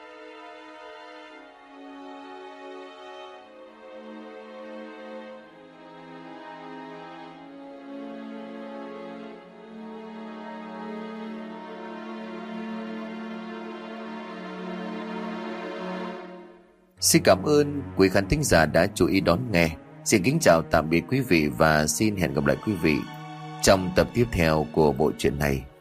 Xin cảm ơn quý khán thính giả đã chú ý đón nghe. Xin kính chào tạm biệt quý vị và xin hẹn gặp lại quý vị trong tập tiếp theo của bộ truyện này.